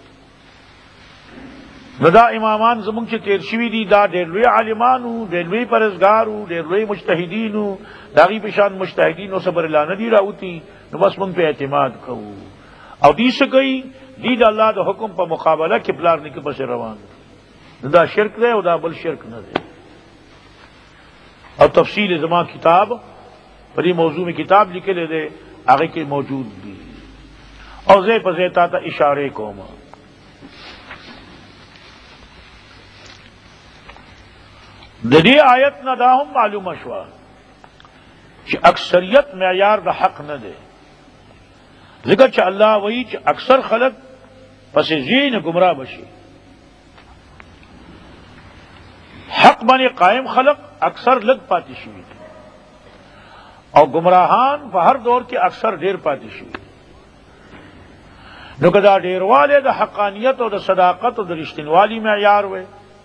نو دا امامان زمونږ چې تیر شوي دي دا ډېر لوی عالمانو، ډېر لوی پرهیزګارو، ډېر لوی مجتهدینو، د هغوی په شان مجتهدینو صبر الله نه دي راوتي، نو بس مونږ په اعتماد کوو. او دی څه کوي؟ دی د الله د حکم په مقابله کې پلار نیکه پسې روان دي. دا شرک دی او دا بل شرک نه دی. او تفصیل زما کتاب په دې موضوع میں کتاب لیکلی دی، هغه کې موجود دي. او زه په ځای تا ته اشارې کوم. د دې آیت نه دا هم معلومه شوه چې اکثریت معیار د حق نه دی، ځکه چې الله وایي چې اکثر خلک پسې ځي نه گمراه بشي. حق باندې قائم خلق اکثر لږ پاتې شوي او گمراهان په هر دور کې اکثر ډیر پاتې شوي. نو که دا ډیرواله د حقانیت او د صداقت او د رښتینوالي معیار وي،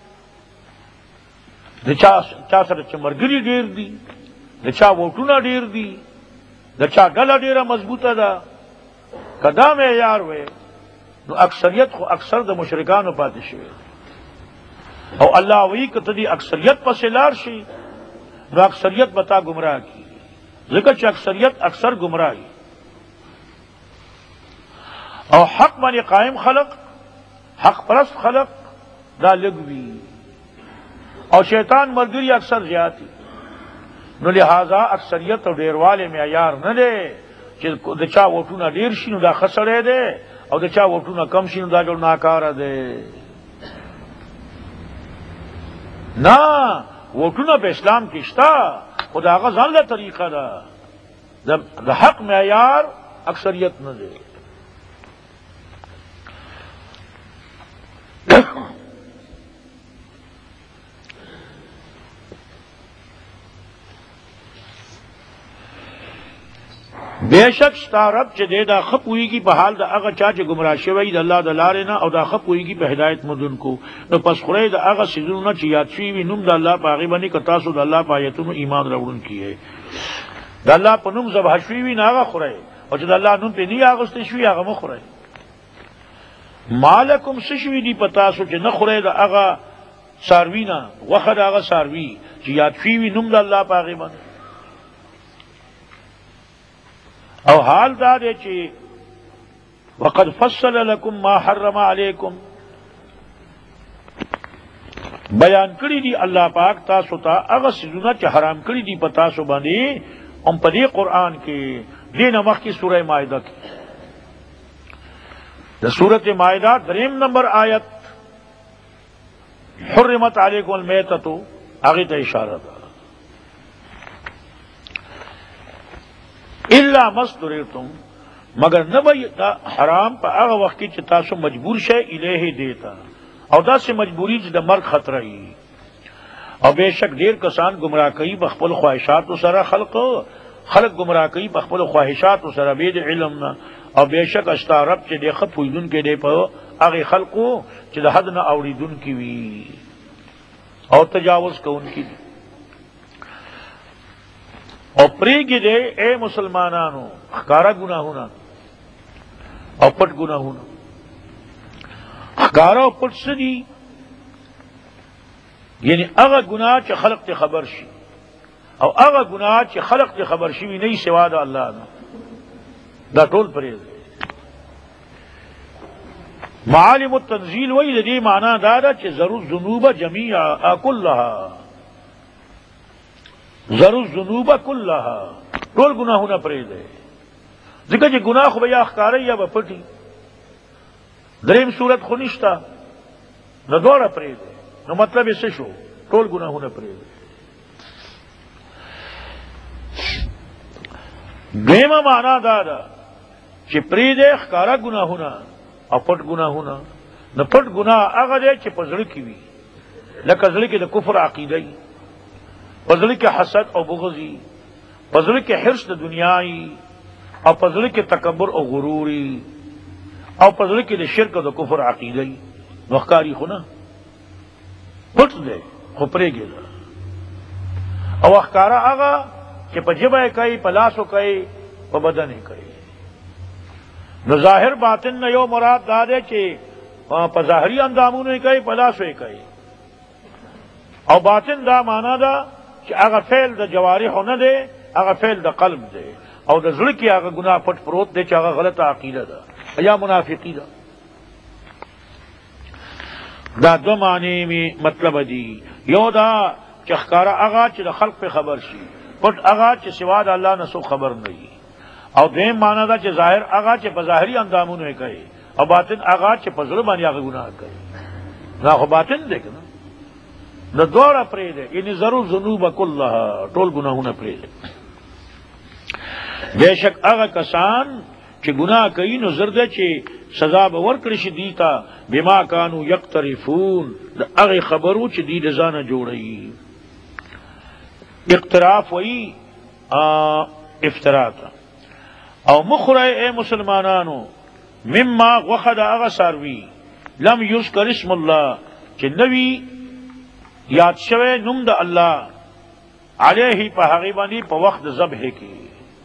د چا سره چې مرګري ډیر دي، د چا ووټونه ډیر دي، د چا ډله ډیره مضبوطه ده، کدا معیار وي، نو اکثریت خو اکثر د مشرکانو پاتې شوي. او الله وی کته دی اکثریت پسې لار شي، نو اکثریت بتا گمراہ کی، ځکه چې اکثریت اکثر گمراهي. او حق باندې قائم خلق، حق پرست خلق دا لګوي، او شیطان مرګري اکثر زیاتی. نو لہذا اکثریت او ډیرواله معیار نه دی چې د چا ووټونه ډیر شي نو دا خسرې دی، او د چا ووټونه کم شي نو دا جوړ ناکاره دی. نه، ووټونه په اسلام کې شته، خو د هغه ځان له طریقه ده. د حق معیار اکثریت نه دی. بے شک ستا رب چې دی دا ښه پوهېږي په حال د هغه چا چې ګمراه شوی د الله د لارې نه، او دا ښه پوهېږي په هدایت مندونکو. نو پس خورئ د هغه څیزونو نه چې یاد شوي وي نوم د الله په هغې باندې، که تاسو د الله په آیتونو ایمان راوړونکي یې. د الله په نوم ذبح شوي وي نه هغه خورئ، او چې د الله نوم پرې نه اخیستی شوي هغه مه خورئ. مالکم څه شوي دي په تاسو چې نه خورئ د هغه څاروي نه، غوښه د هغه څاروي چې یاد شوي وي نوم د الله په هغې باندې. او حال دا دی چې وقد فصل لكم ما حرم علیکم، بیان کړی دی الله پاک تاسو ته هغه څیزونه چې حرام کړی دي په تاسو باندې، هم په دې قرآن کې دینه مخکې سوره مائده کې د سورة مائده 3 نمبر آیت حرمت علیکم المیتۃ، هغه ته اشاره ده. الا ما اضطررتم، مگر نه به حرام په هغه وخت کې چې تاسو مجبور شئ الیه دیتا، او دا سه مجبوری چې د مرګ خطر ای. او بهشک ډیر کسان گمراه کوي بخپل خواهشات سره، خلق گمراه کوي بخپل خواهشات سره بيد علم نه. او بهشک استعرب چې د خپویدون کې دی په هغه خلقو چې د حد نه اوریدون کی وی او تجاوز کوونکی. اور پریگی دے اے مسلمانانو اخکارا گناہونا اور پٹ گناہونا. اخکارا اور پٹ سدی یعنی اغا گناہ چا خلق تے خبر شی او اغا گناہ چا خلق تے خبر شی نہیں سوا دا اللہ نا دا ٹول پریز. معالم التنزیل وہی لدی معنی دادا چا ضرور ذنوب جمیعا کلہا ضرور ذنوب کلہا ٹول گناہونا پریز ہے. ذکر چا گناہ خو بیا اخکاری یا با پٹی دریم صورت خونشتا نہ دوڑا پریز ہے. نو مطلب اسے شو ٹول گناہونا پریز ہے. دیمہ معنی دادا چی پرید اخکارا گناہونا اور پٹ گناہونا. نہ پٹ گناہ اغا دے چی پزڑ کی وی لکہ زڑ کے دا کفر عقیدی پزڑ کے حسد اور بغضی پزڑ کے حرص دا دنیای اور پزڑ کے تکبر اور غروری اور پزڑ کے دا شرک دا کفر عقیدی وخکاری خونا پٹ دے خپرے گے دا او اخکارا آغا کہ پا جبہ کئی پا لاسو کئی پا بدن کئی. نو ظاہر باطن نہ یو مراد دادے کہ پا ظاہری اندامون کئی پا لاسو کئی او باطن دا مانا دا کہ اگا فعل دا جوارح نہ دے اگا فعل دا قلب دے او دا زڑ کی اگا گناہ پٹ پروت دے چاگا غلط عقیدہ دا یا منافقی دا. دا دو معنی میں مطلب دی یو دا چخکارا اغا چی دا خلق پہ خبر شی پٹ اغا چی سوا دا اللہ نسو خبر نہیں او دیم معنی دا چی ظاہر اغا چی بظاہری اندامون میں کہے او باطن اغا چی پزر بانی آگا گناہ کہے نا خو باطن دیکھنا نہ دوڑا پرے دے یعنی ضرور ذنوب کلہا ٹول گناہونا پرے دے. بے شک اغا کسان چی گناہ کئی نو زردے چی سزا باور کرش دیتا بما کانو یقترفون دا اغی خبرو چی دی رزانا جوڑئی. اقتراف وئی افتراتا او مخرائے اے مسلمانانو مما وخد اغا ساروی لم یذکر اسم اللہ چی نوی یاد شوے نم دا اللہ علیہ پا حقیبانی پا وقت ذبح کی.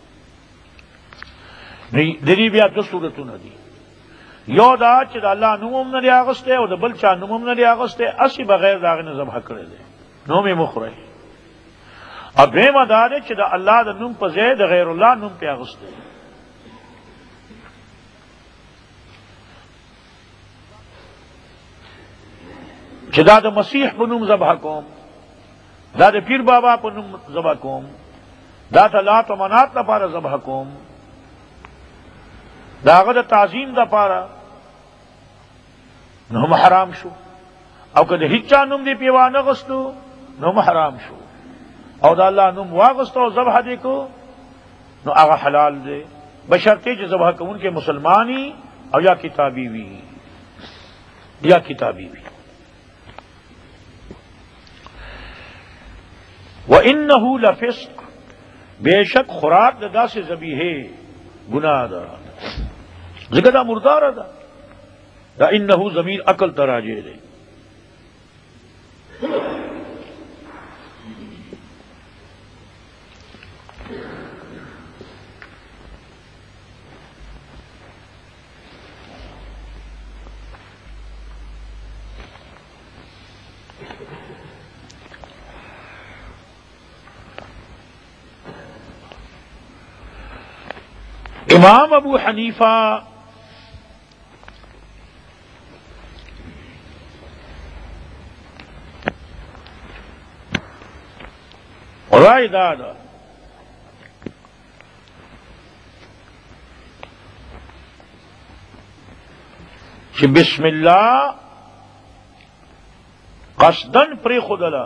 دری بیا دو صورتوں ندی یو دا چی دا اللہ نموم ندی آغستے او دا بلچا نموم ندی آغستے اسی بغیر داغن ذبح کرے دے نومی مخرے. اب دیمہ دا دے چی دا اللہ دا نم پا زید غیر اللہ نم پہ آغستے چی دا دا مسیح پا نم ذبح کوم دا دا پیر بابا پا نم ذبح کوم دا تا لات و منات دا پارا ذبح کوم دا غد تعظیم دا پارا نو حرام شو او کہ دا ہچا نم دی پیوان غستو نو حرام شو او دا اللہ نم واغستو ذبح دے کو نو آغا حلال دے بشرطے جو ذبح کو ان کے مسلمانی او یا کتابی بھی یا کتابی بھی. وَإِنَّهُ لَفِسْقٌ بے شک خوراک دا سے ذبیحے گناہ دا ذکر دا مردار دا دا انہو ضمیر عقل تراجے دے. امام ابو حنیفہ رائے دادا کہ بسم اللہ قصدن پری خدلا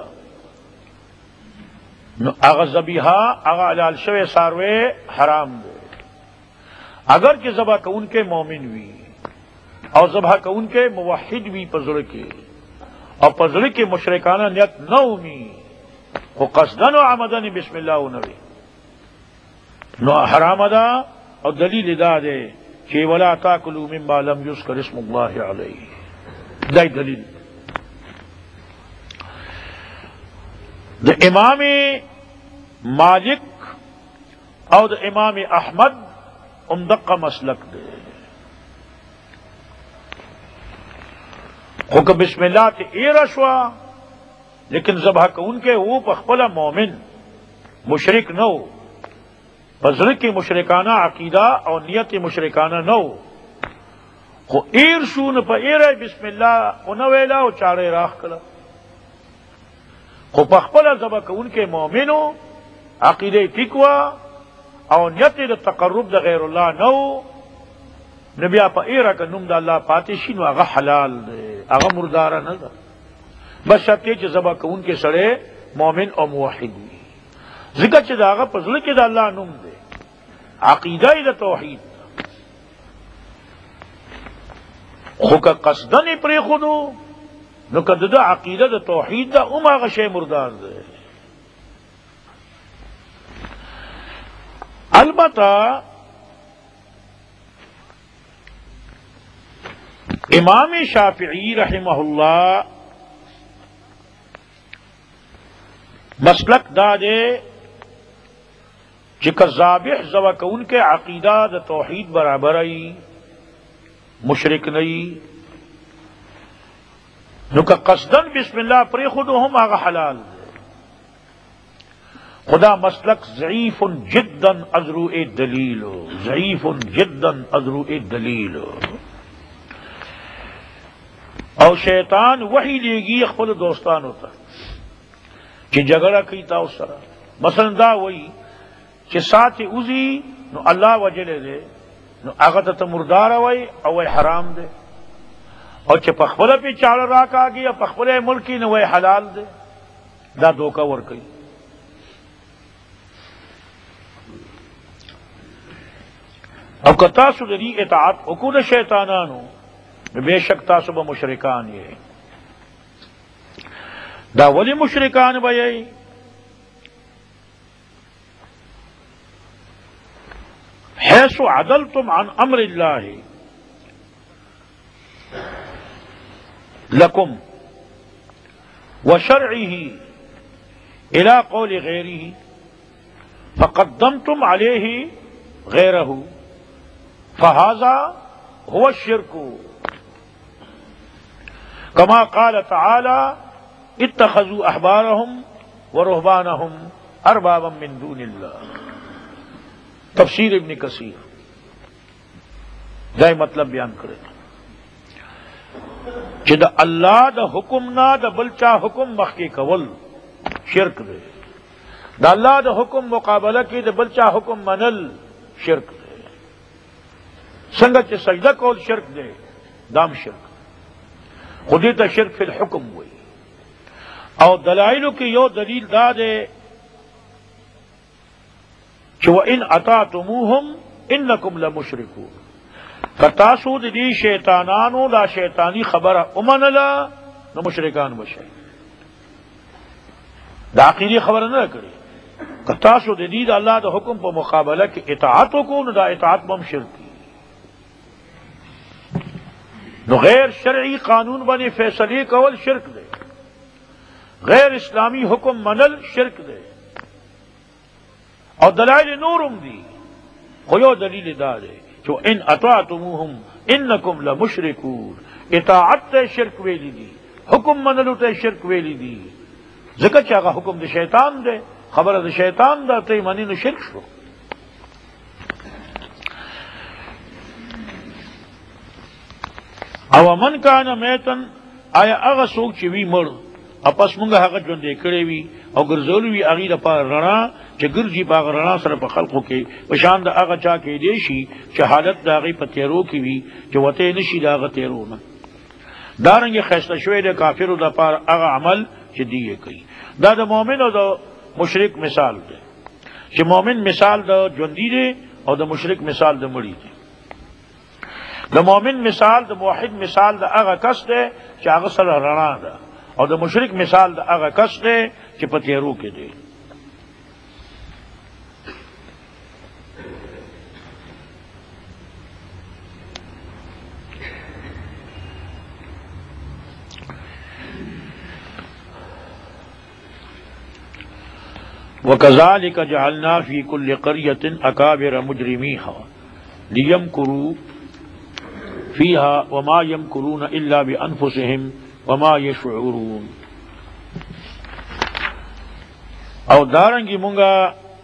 اغا ذبیحہ اغا علال شوے ساروے حرام دے اگر کہ ذبح کا ان کے مومن بھی اور ذبح کا ان کے موحد بھی پزڑ کے اور پزڑ کے مشرکانہ نیت نہ امی وہ قصدن و عمدن بسم اللہ نوی نو حرام ادا اور دلیل ادا دے کہ ولا تاکلوا مما لم یذکر اسم اللہ علیہ دائی دلیل. دا امام مالک او د امام احمد دقه مسلک دے. خو کہ بسم اللہ تے ایرا شوا لیکن ذبح کون کے وہ پخپلا مومن مشرک نو بزرگ کی مشرکانہ عقیدہ اور نیت مشرکانہ نو خو ایر شون پا ایرے بسم اللہ انویلا و چارے راہ کلا خو پخپلا ذبح کون کے مومنو عقیدہ تکوا او نیت دا تقرب دا غیر اللہ نو نبیا پا ایرا کا نم دا اللہ پاتشی نو اغا حلال دے اغا مردارا ندا بس شرطے چھ ذبح کون کے سڑے مومن او موحد ہوئی ذکر چھ دا اغا پزل کے دا اللہ نم دے عقیدہ دا توحید خو کا قصدن پری خودو نو کا دا عقیدہ دا توحید دا ام آغا شے مردار دے. البتہ امام شافعی رحمہ اللہ مسلک دا دے چکا ذابح زوا کون کے عقیدہ دا توحید برابر ای مشرک نئی نو کا قصدن بسم اللہ پری خودو ہم آغا حلال دے. خدا مسلک ضعیف جدا ازرو دلیل ضعیف جدا ازرو دلیل اور شیطان وہی لے گی خپل دوستان ہوتا کہ جگڑا کیتا اس طرح مثلا دا وہی کہ ساتھ اوزی نو اللہ وجلے دے نو آغا تا مردار ہوئی او وی حرام دے اور چھ پخپلہ پی چاڑ راک آگی یا پخپلہ ملکی نو وی حلال دے دا دوکا ورکی. اب کہ تاسو دری اطاعت اکود شیطانانو بے شک تاسو با مشرکان یہ دا ولی مشرکان با یہ حیث عدلتم عن امر اللہ لکم وشرعه الى قول غیره فقدمتم علیہ غیرہ فہذا هو الشرک کما قال تعالی اتخذوا احبارهم ورهبانهم اربابا من دون اللہ. تفسیر ابن کثیر جائے مطلب بیان کرے کہ دا اللہ دا حکم نا دا بلچا حکم مخی کول شرک دے دا اللہ دا حکم مقابلہ کی دا بلچا حکم منل شرک دے سنگت چھ سجدہ کول شرک دے دام شرک خودی تا شرک فی الحکم ہوئی اور دلائلو کی یو دلیل دا دے کہ وَإِنْ أَطَعْتُمُوهُمْ إِنَّكُمْ لَمُشْرِكُونَ کتاسو دی شیطانانو دا شیطانی خبر امنلا نو مشرکان بشے دا عقیدی خبر نہ کرے کتاسو دی دا اللہ دا حکم پا مقابلہ کی اطاعتو کو نو دا اطاعت بم شرکی نو غیر شرعی قانون بنی فیصلی کول شرک دے غیر اسلامی حکم منل شرک دے اور دلائل نورم دی خیو دلیل دا دے جو ان اطاعتموہم انکم لمشرکون اطاعت تے شرک ویلی دی حکم منلو تے شرک ویلی دی ذکر چاہا حکم دے شیطان دے خبر دے شیطان دا تے منی نو شرک شو. او من کانا میتن آیا اغا سوک چوی مر اپس منگا حقا جوندے کرے وی او گرزولوی اغیر پا رنا چا گرجی پا رنا سر پا خلقو کے پشاند اغا چا کے دیشی چا حالت دا اغی پا تیرو کی وی چا وطے نشی دا اغا تیرو نا دارنگی خیستہ شوی دا کافر دا پار اغا عمل چا دیئے کئی دا دا مومن او دا مشرک مثال دے چا مومن مثال دا جوندی دے او دا مشرک مثال دا مڑی دے. دا مومن مثال دا موحد مثال دا اغا کس دے چا اغا سر رنا دا اور دا مشرک مثال دا اغا کس دے چا پتیرو کے دے. وَكَذَلِكَ جَعَلْنَا فِي كُلِّ قَرْيَةٍ أَكَابِرَ مُجْرِمِيهَا لِيَمْكُرُوا فِيهَا وَمَا يَمْكُرُونَ إِلَّا بِأَنفُسِهِمْ وَمَا يَشْعُرُونَ. او دارنگی منگا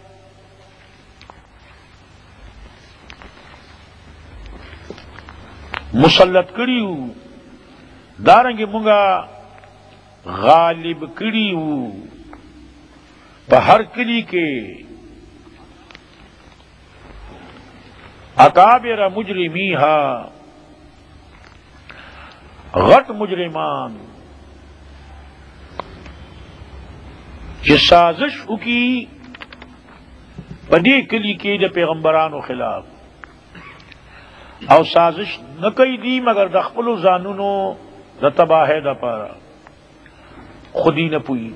مسلط کریو، دارنگی منگا غالب کریو پا ہر کلی کے اکابر مجرمیہا غٹ مجرمان کہ سازش اکی پدی کلی کے دا پیغمبرانو خلاف، او سازش نکی دی مگر دخپلو زانونو دا تباہی دا پارا خودی نپوئی،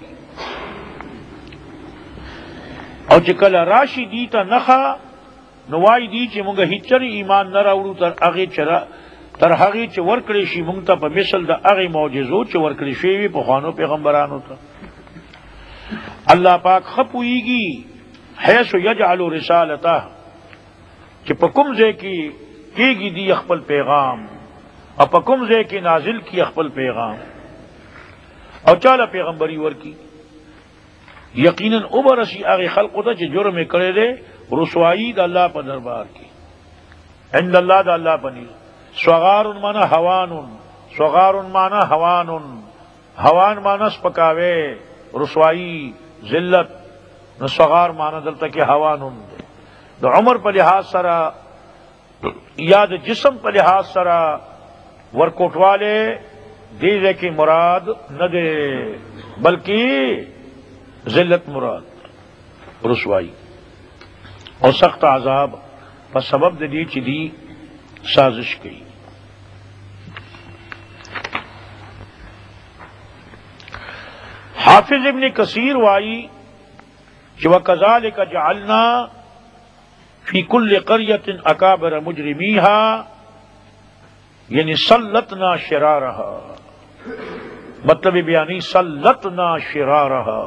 او چکل راشی دی تا نخا نوائی دی چی منگا ہیچر ایمان نراؤڑو تر حقی چی ورکڑیشی منگتا پا مثل دا اغی معجزو چی ورکڑیشیوی پا خوانو پیغمبرانو تا. اللہ پاک خپوئی گی حیث یجعل رسالتہ کہ پا کم زے کی گی دی اخپل پیغام، اور پا کم زے کی نازل کی اخپل پیغام، اور چالا پیغمبری ورکی یقیناً ابرسی آغی خلق تا چی جرم کرے دے رسوائی دا اللہ پا دربار کی عند اللہ دا اللہ پا نیز. صغار مانا ہوانن، صغار مانا ہوانن، ہوان مانا سپکاوے رسوائی ذلت، نہ صغار مانا دلتا کہ ہوانن دا عمر پا لحاظ سرا یا دا جسم پا لحاظ سرا ورکوٹ والے دیزے کی مراد نہ دے بلکہ ذلت مراد رسوائی اور سخت عذاب پر سبب دی چی دی سازش کی. حافظ ابن کثیر وائی کہ وَكَذَلِكَ جَعَلْنَا فِي كُلِّ قَرْيَةٍ أَكَابِرَ مُجْرِمِيهَا یعنی سلطنا شرارها، مطلب بیانی سلطنا شرارها.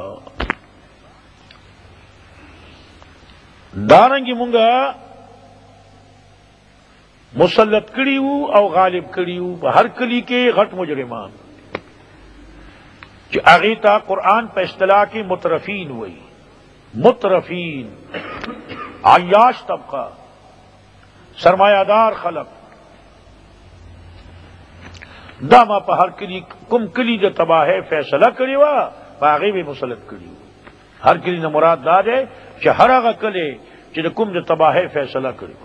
دارنگی منگا مسلط کریو او غالب کریو ہر کلی کے غٹ مجرمان کہ اغیتا قرآن پہ اصطلاح کی مترفین ہوئی، مترفین عیاش طبقہ سرمایہ دار خلق داما پہ ہر کلی کم کلی جو تباہ فیصلہ کریوا باغی بھی مسلط کریو. ہر کلی نے مراد دا دے کہ ہر آگا کلے جن کم جو تباہ فیصلہ کریو.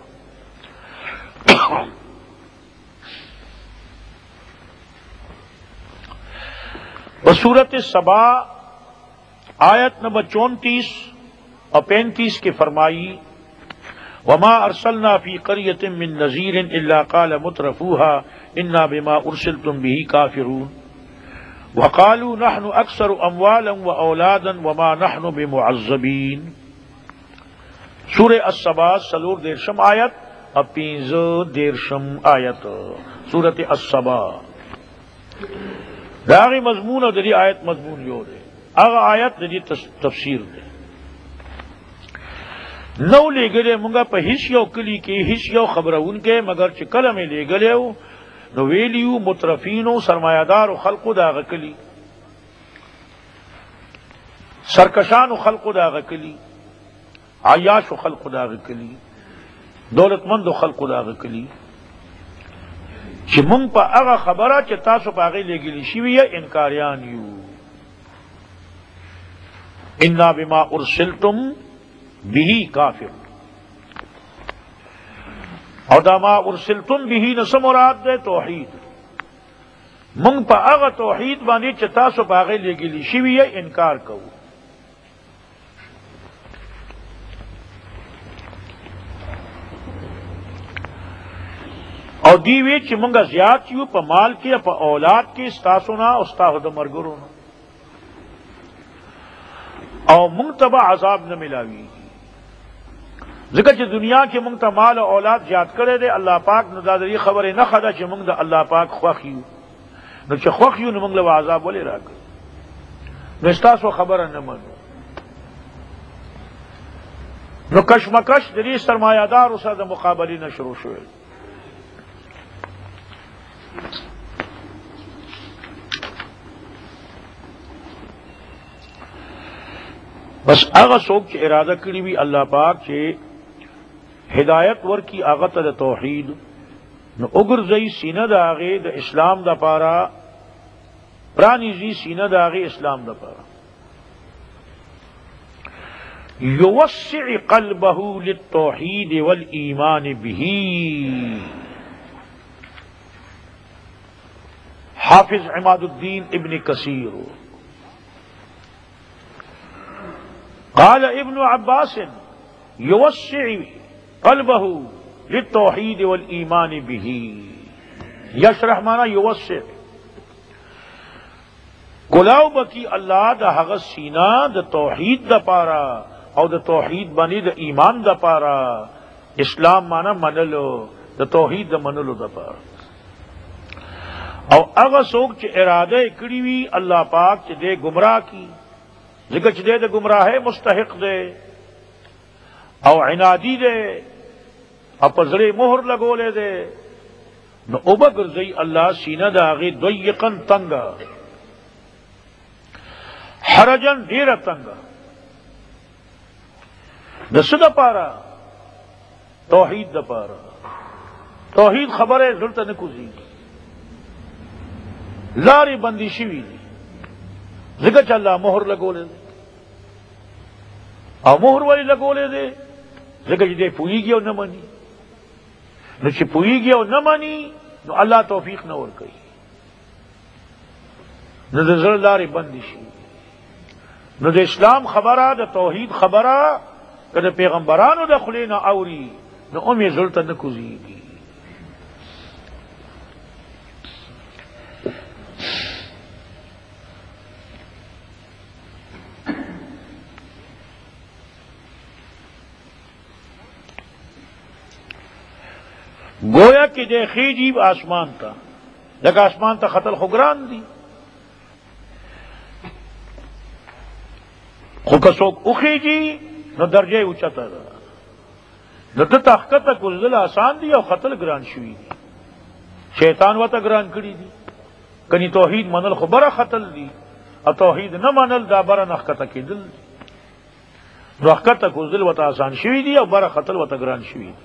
بصورت سبا آیت نمبر 34 اور 35 کی فرمائی وما ارسلنا فی قریۃ من نذیر الا قال مترفوها انا بما ارسلتم به کافرون وقالوا نحن اکثر اموالا واولادا وما نحن بمعذبین. سورہ السبا سلور دیرشم آیت اور 15 دیرشم آیت سورت السبا. داغی مضمون اور دری آیت مضمون یو دے اغا آیت دری تفسیر دے نو لے گلے منگا پہ حس یو کلی کے حس یو خبرون کے مگر چکل میں لے گلے ہو نو ویلیو مترفینو سرمایہ دار و خلق داغ کلی سرکشان و خلق داغ کلی عیاش و خلق داغ کلی دولت مند و خلق داغ کلی چی منگ پا اغا خبرہ چی تاسو پا آگئی لے گلی شیوی یا انکاریان یو انا بما ارسلتم بھی کافر. اور دا ما ارسلتم بھی نسم مراد دے توحید منگ پا اغا توحید بانی چی تاسو پا آگئی لے گلی شیوی یا انکار کو. اور دیوی چی منگا زیاد چیو پا مال کی پا اولاد کی استاسونا استاہد مرگرونا اور منگتبہ عذاب نہ ملاوی ذکر چی دنیا کی منگتا مال و اولاد زیاد کرے دے اللہ پاک ندادری خبر نہ خدا چی منگ دا اللہ پاک خوخیو نو چی خوخیو نو منگ لو عذاب ولی راکر نو استاسو خبر نہ منو نو کشمکش د دې سرمایه‌دارو سره د مقابلې نه شروع شوې. بس هغه څوک چې اراده کړی وي الله پاک چې ہدایت ورکی هغه ته د توحید، نو وګرځي سینه د هغې د اسلام دپاره، پرانیزي سینه د هغې اسلام دپاره. یوسع قلبه للتوحید والایمان به. حافظ عماد الدین ابن کثیر قال ابن عباس یوسع قلبه للتوحید والایمان به. یشرح مانا یوسع، کلاو بکی اللہ دا هغه سینہ د توحید دا پارا او د توحید بانی د ایمان دا پارا. اسلام مانا منلو، د توحید د منلو دا پارا. او هغه څوک چې اراده کړی وي الله پاک چې دے گمراہ کی، ذکر چې دے د گمراہ مستحق دے او عنادی دے او پزړې مہر لګولې دے، نو وبګرځي الله سینه د هغې ضیقا تنگا، حرجن ډیره تنگا. د څه دپاره؟ توحید دپاره. توحید خبره زړه ته نه کوزېږي، لارې بندي شوي دي، ځکه چې الله مهر لګولی دی. او مهر ولې لګولی دی؟ ځکه چې دی پوهېږي او نه مني. نو چې پوهېږي او نه مني نو الله توفیق نه ورکوي، نو د زړه لارې بندي شي. نو د اسلام خبره، د توحید خبره که د پیغمبرانو د خولې نه اوري نو هم یې زړه ته نه کوزېږي. گویا کہ دے خیجی آسمان تا، لکه آسمان تا خطل خو ګران دی، خو که څوک وخیجي نو درجه اوچته ده. نو ته تحقیقه کوزدل آسان دی او خطل ګران شوي دي. شیطان وته ګران کړي دي. کني توحید منل خو بره خطل دی، او توحید نه منل دا بره نحقته کېدل دي. نو حقته کوزدل وته آسان شوي دي او بره خطل وته ګران شوي دي.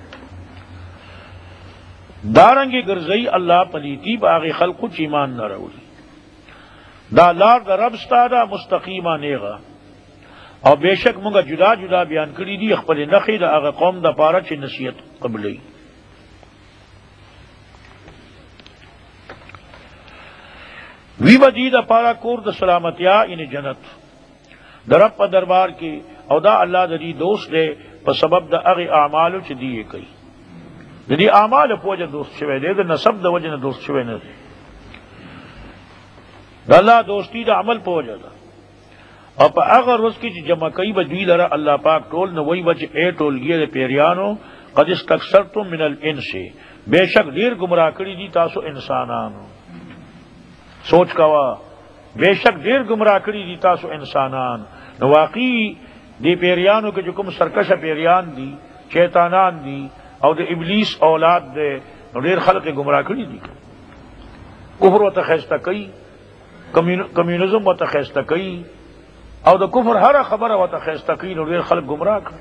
دارنگی گرزئی اللہ پلیتی باغی خلقو چیمان نہ رولی. دا لار دا رب ستا دا مستقیمہ نیغا. اور بے شک منگا جدا جدا بیان کری دی اخپل نخی دا اغا قوم دا پارا چی نصیحت قبلی. وی بدی دا پارا کور دا سلامتیا ان جنت دا رب پا دربار کی، او دا اللہ دا دی دوست دے پا سبب دا اغی اعمالو چی دیئے کئی. د دې اعمال په وجه دوست شوی دی، د نسب د وجه نه دوست شوی نه دی. د الله دوستی د عمل په وجه ده. او په هغه ورځ کې چې جمع کوي به دوی لره الله پاک ټول نو وایي به چې ای ټولګي د پیریانو قد استکثرتم من الانس، بے شک ډیر گمراه کړي دي تاسو انسانانو. سوچ کوا، بے شک ډیر گمراه کړي دي تاسو انسانان. نو واقعي دی پیریانو کې کوم سرکشه پیریان دي، شیطانان دي او د ابلیس اولاد دے، ډیر خلق گمراہ کړي دي. کفر وته خیسته کوي، کمیونزم وته خیسته کوي، او د کفر هر خبره وته خیسته کوي، ډیر خلق گمراہ کړي.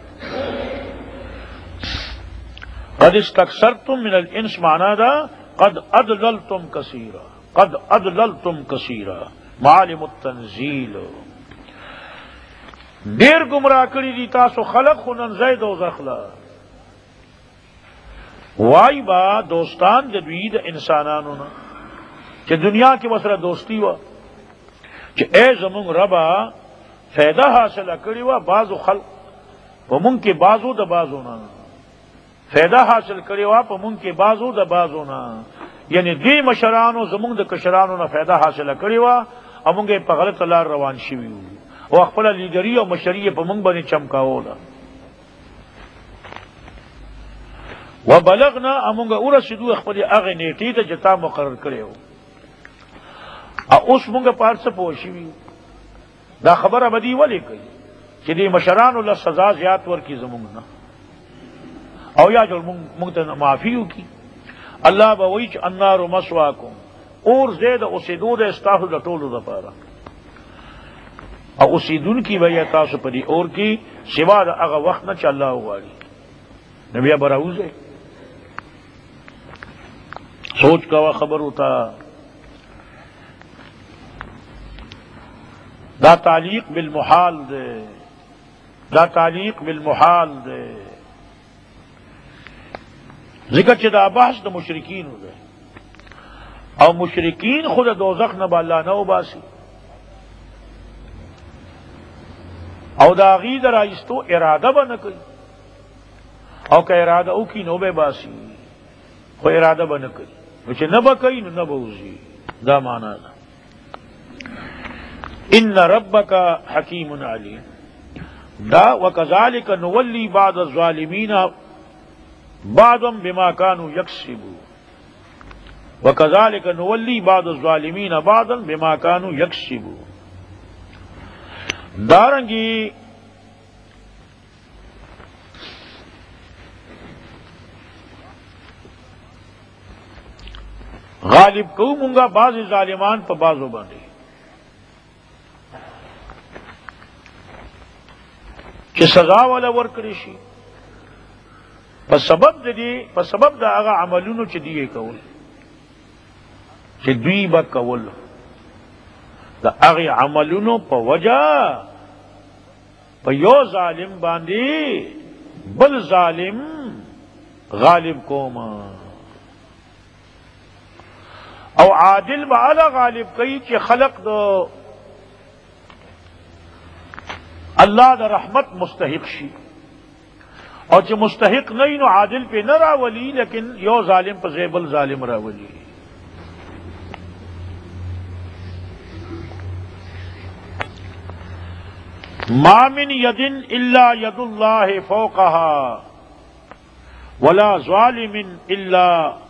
قد استکثرتم من الانس معنا دا قد اضللتم کثیرا، قد اضللتم کثیرا، معالم التنزیل. ډیر گمراہ کړي دي تاسو خلق خو نن زید او زخلا. وائی با دوستان د دوی د انسانانو نه چې دنیا کې وسره دوستی و چې ای زمونږ ربا فائدہ حاصله کړې وه، بعضو خلق په مونږ کې بعضو د بعضو نه فائدہ حاصل کړې وه، په مونږ کې بعضو د بعضو نه، یعنی دې مشرانو زمونږ د کشرانو نه فائدہ حاصله کړې وه او مونږ یې په غلطه لار روان شوي وو او خپله لیډري او مشري یې په مونږ باندې چمکاوله. وبلغنا امونگا ورسیدو خپل هغه نیټې ته چې تا مقرر کړی و، او اوس مونږ په هر څه پوه شوي. دا خبره بدی ولې کوي؟ چې دې مشرانو له سزا زیات ورکړي زمونږ نه، او یا جو مونږ ته معافي وکړي. الله به وایي چې النار مثواکم، اور زید اوسېدو د ستاسو د ټولو دپاره، او اوسېدونکي به یې تاسو په دې اور کې سوا د هغه وخت نه چې الله وغواړي. نو بیا به راوځئ. سوچ کوا خبرو ته. دا تعلیق بالمحال دے، دا تعلیق بالمحال دے، ذکر چې دا بحث د مشرکینو دے، او مشرکین خود دوزخ نه الله نه وباسي، او دا غي در ایستو اراده به نه کوي، او که اراده وکړي نو به باسي، خو اراده به نه کوي. نو چې نه به کوي نو نه به وځي. دا معنا ده. ان ربک حکیم علیم. دا وکذالک نولی بعض الظالمین بعضا بما كانوا یکسبون، وکذالک نولی بعض الظالمین بعضا بما كانوا یکسبون. دارنگی غالب کو مونگا بعض ظالمان پا بعضو باندې، چې سزا ولا ورکړي شي په سبب د دې، په سبب د هغه عملونو چې دی کول، چې دوی به کول، د هغه عملونو په وجه په یو ظالم باندې بل ظالم غالب کوما، او عادل به علا غالب کوي چې خلق دو اللہ دا رحمت مستحق شي، اور چې مستحق نہیں نو عادل پہ نہ راولی، لیکن یو ظالم پہ زیبل ظالم راولی. ما من ید الا ید اللہ فوقها ولا ظالم الا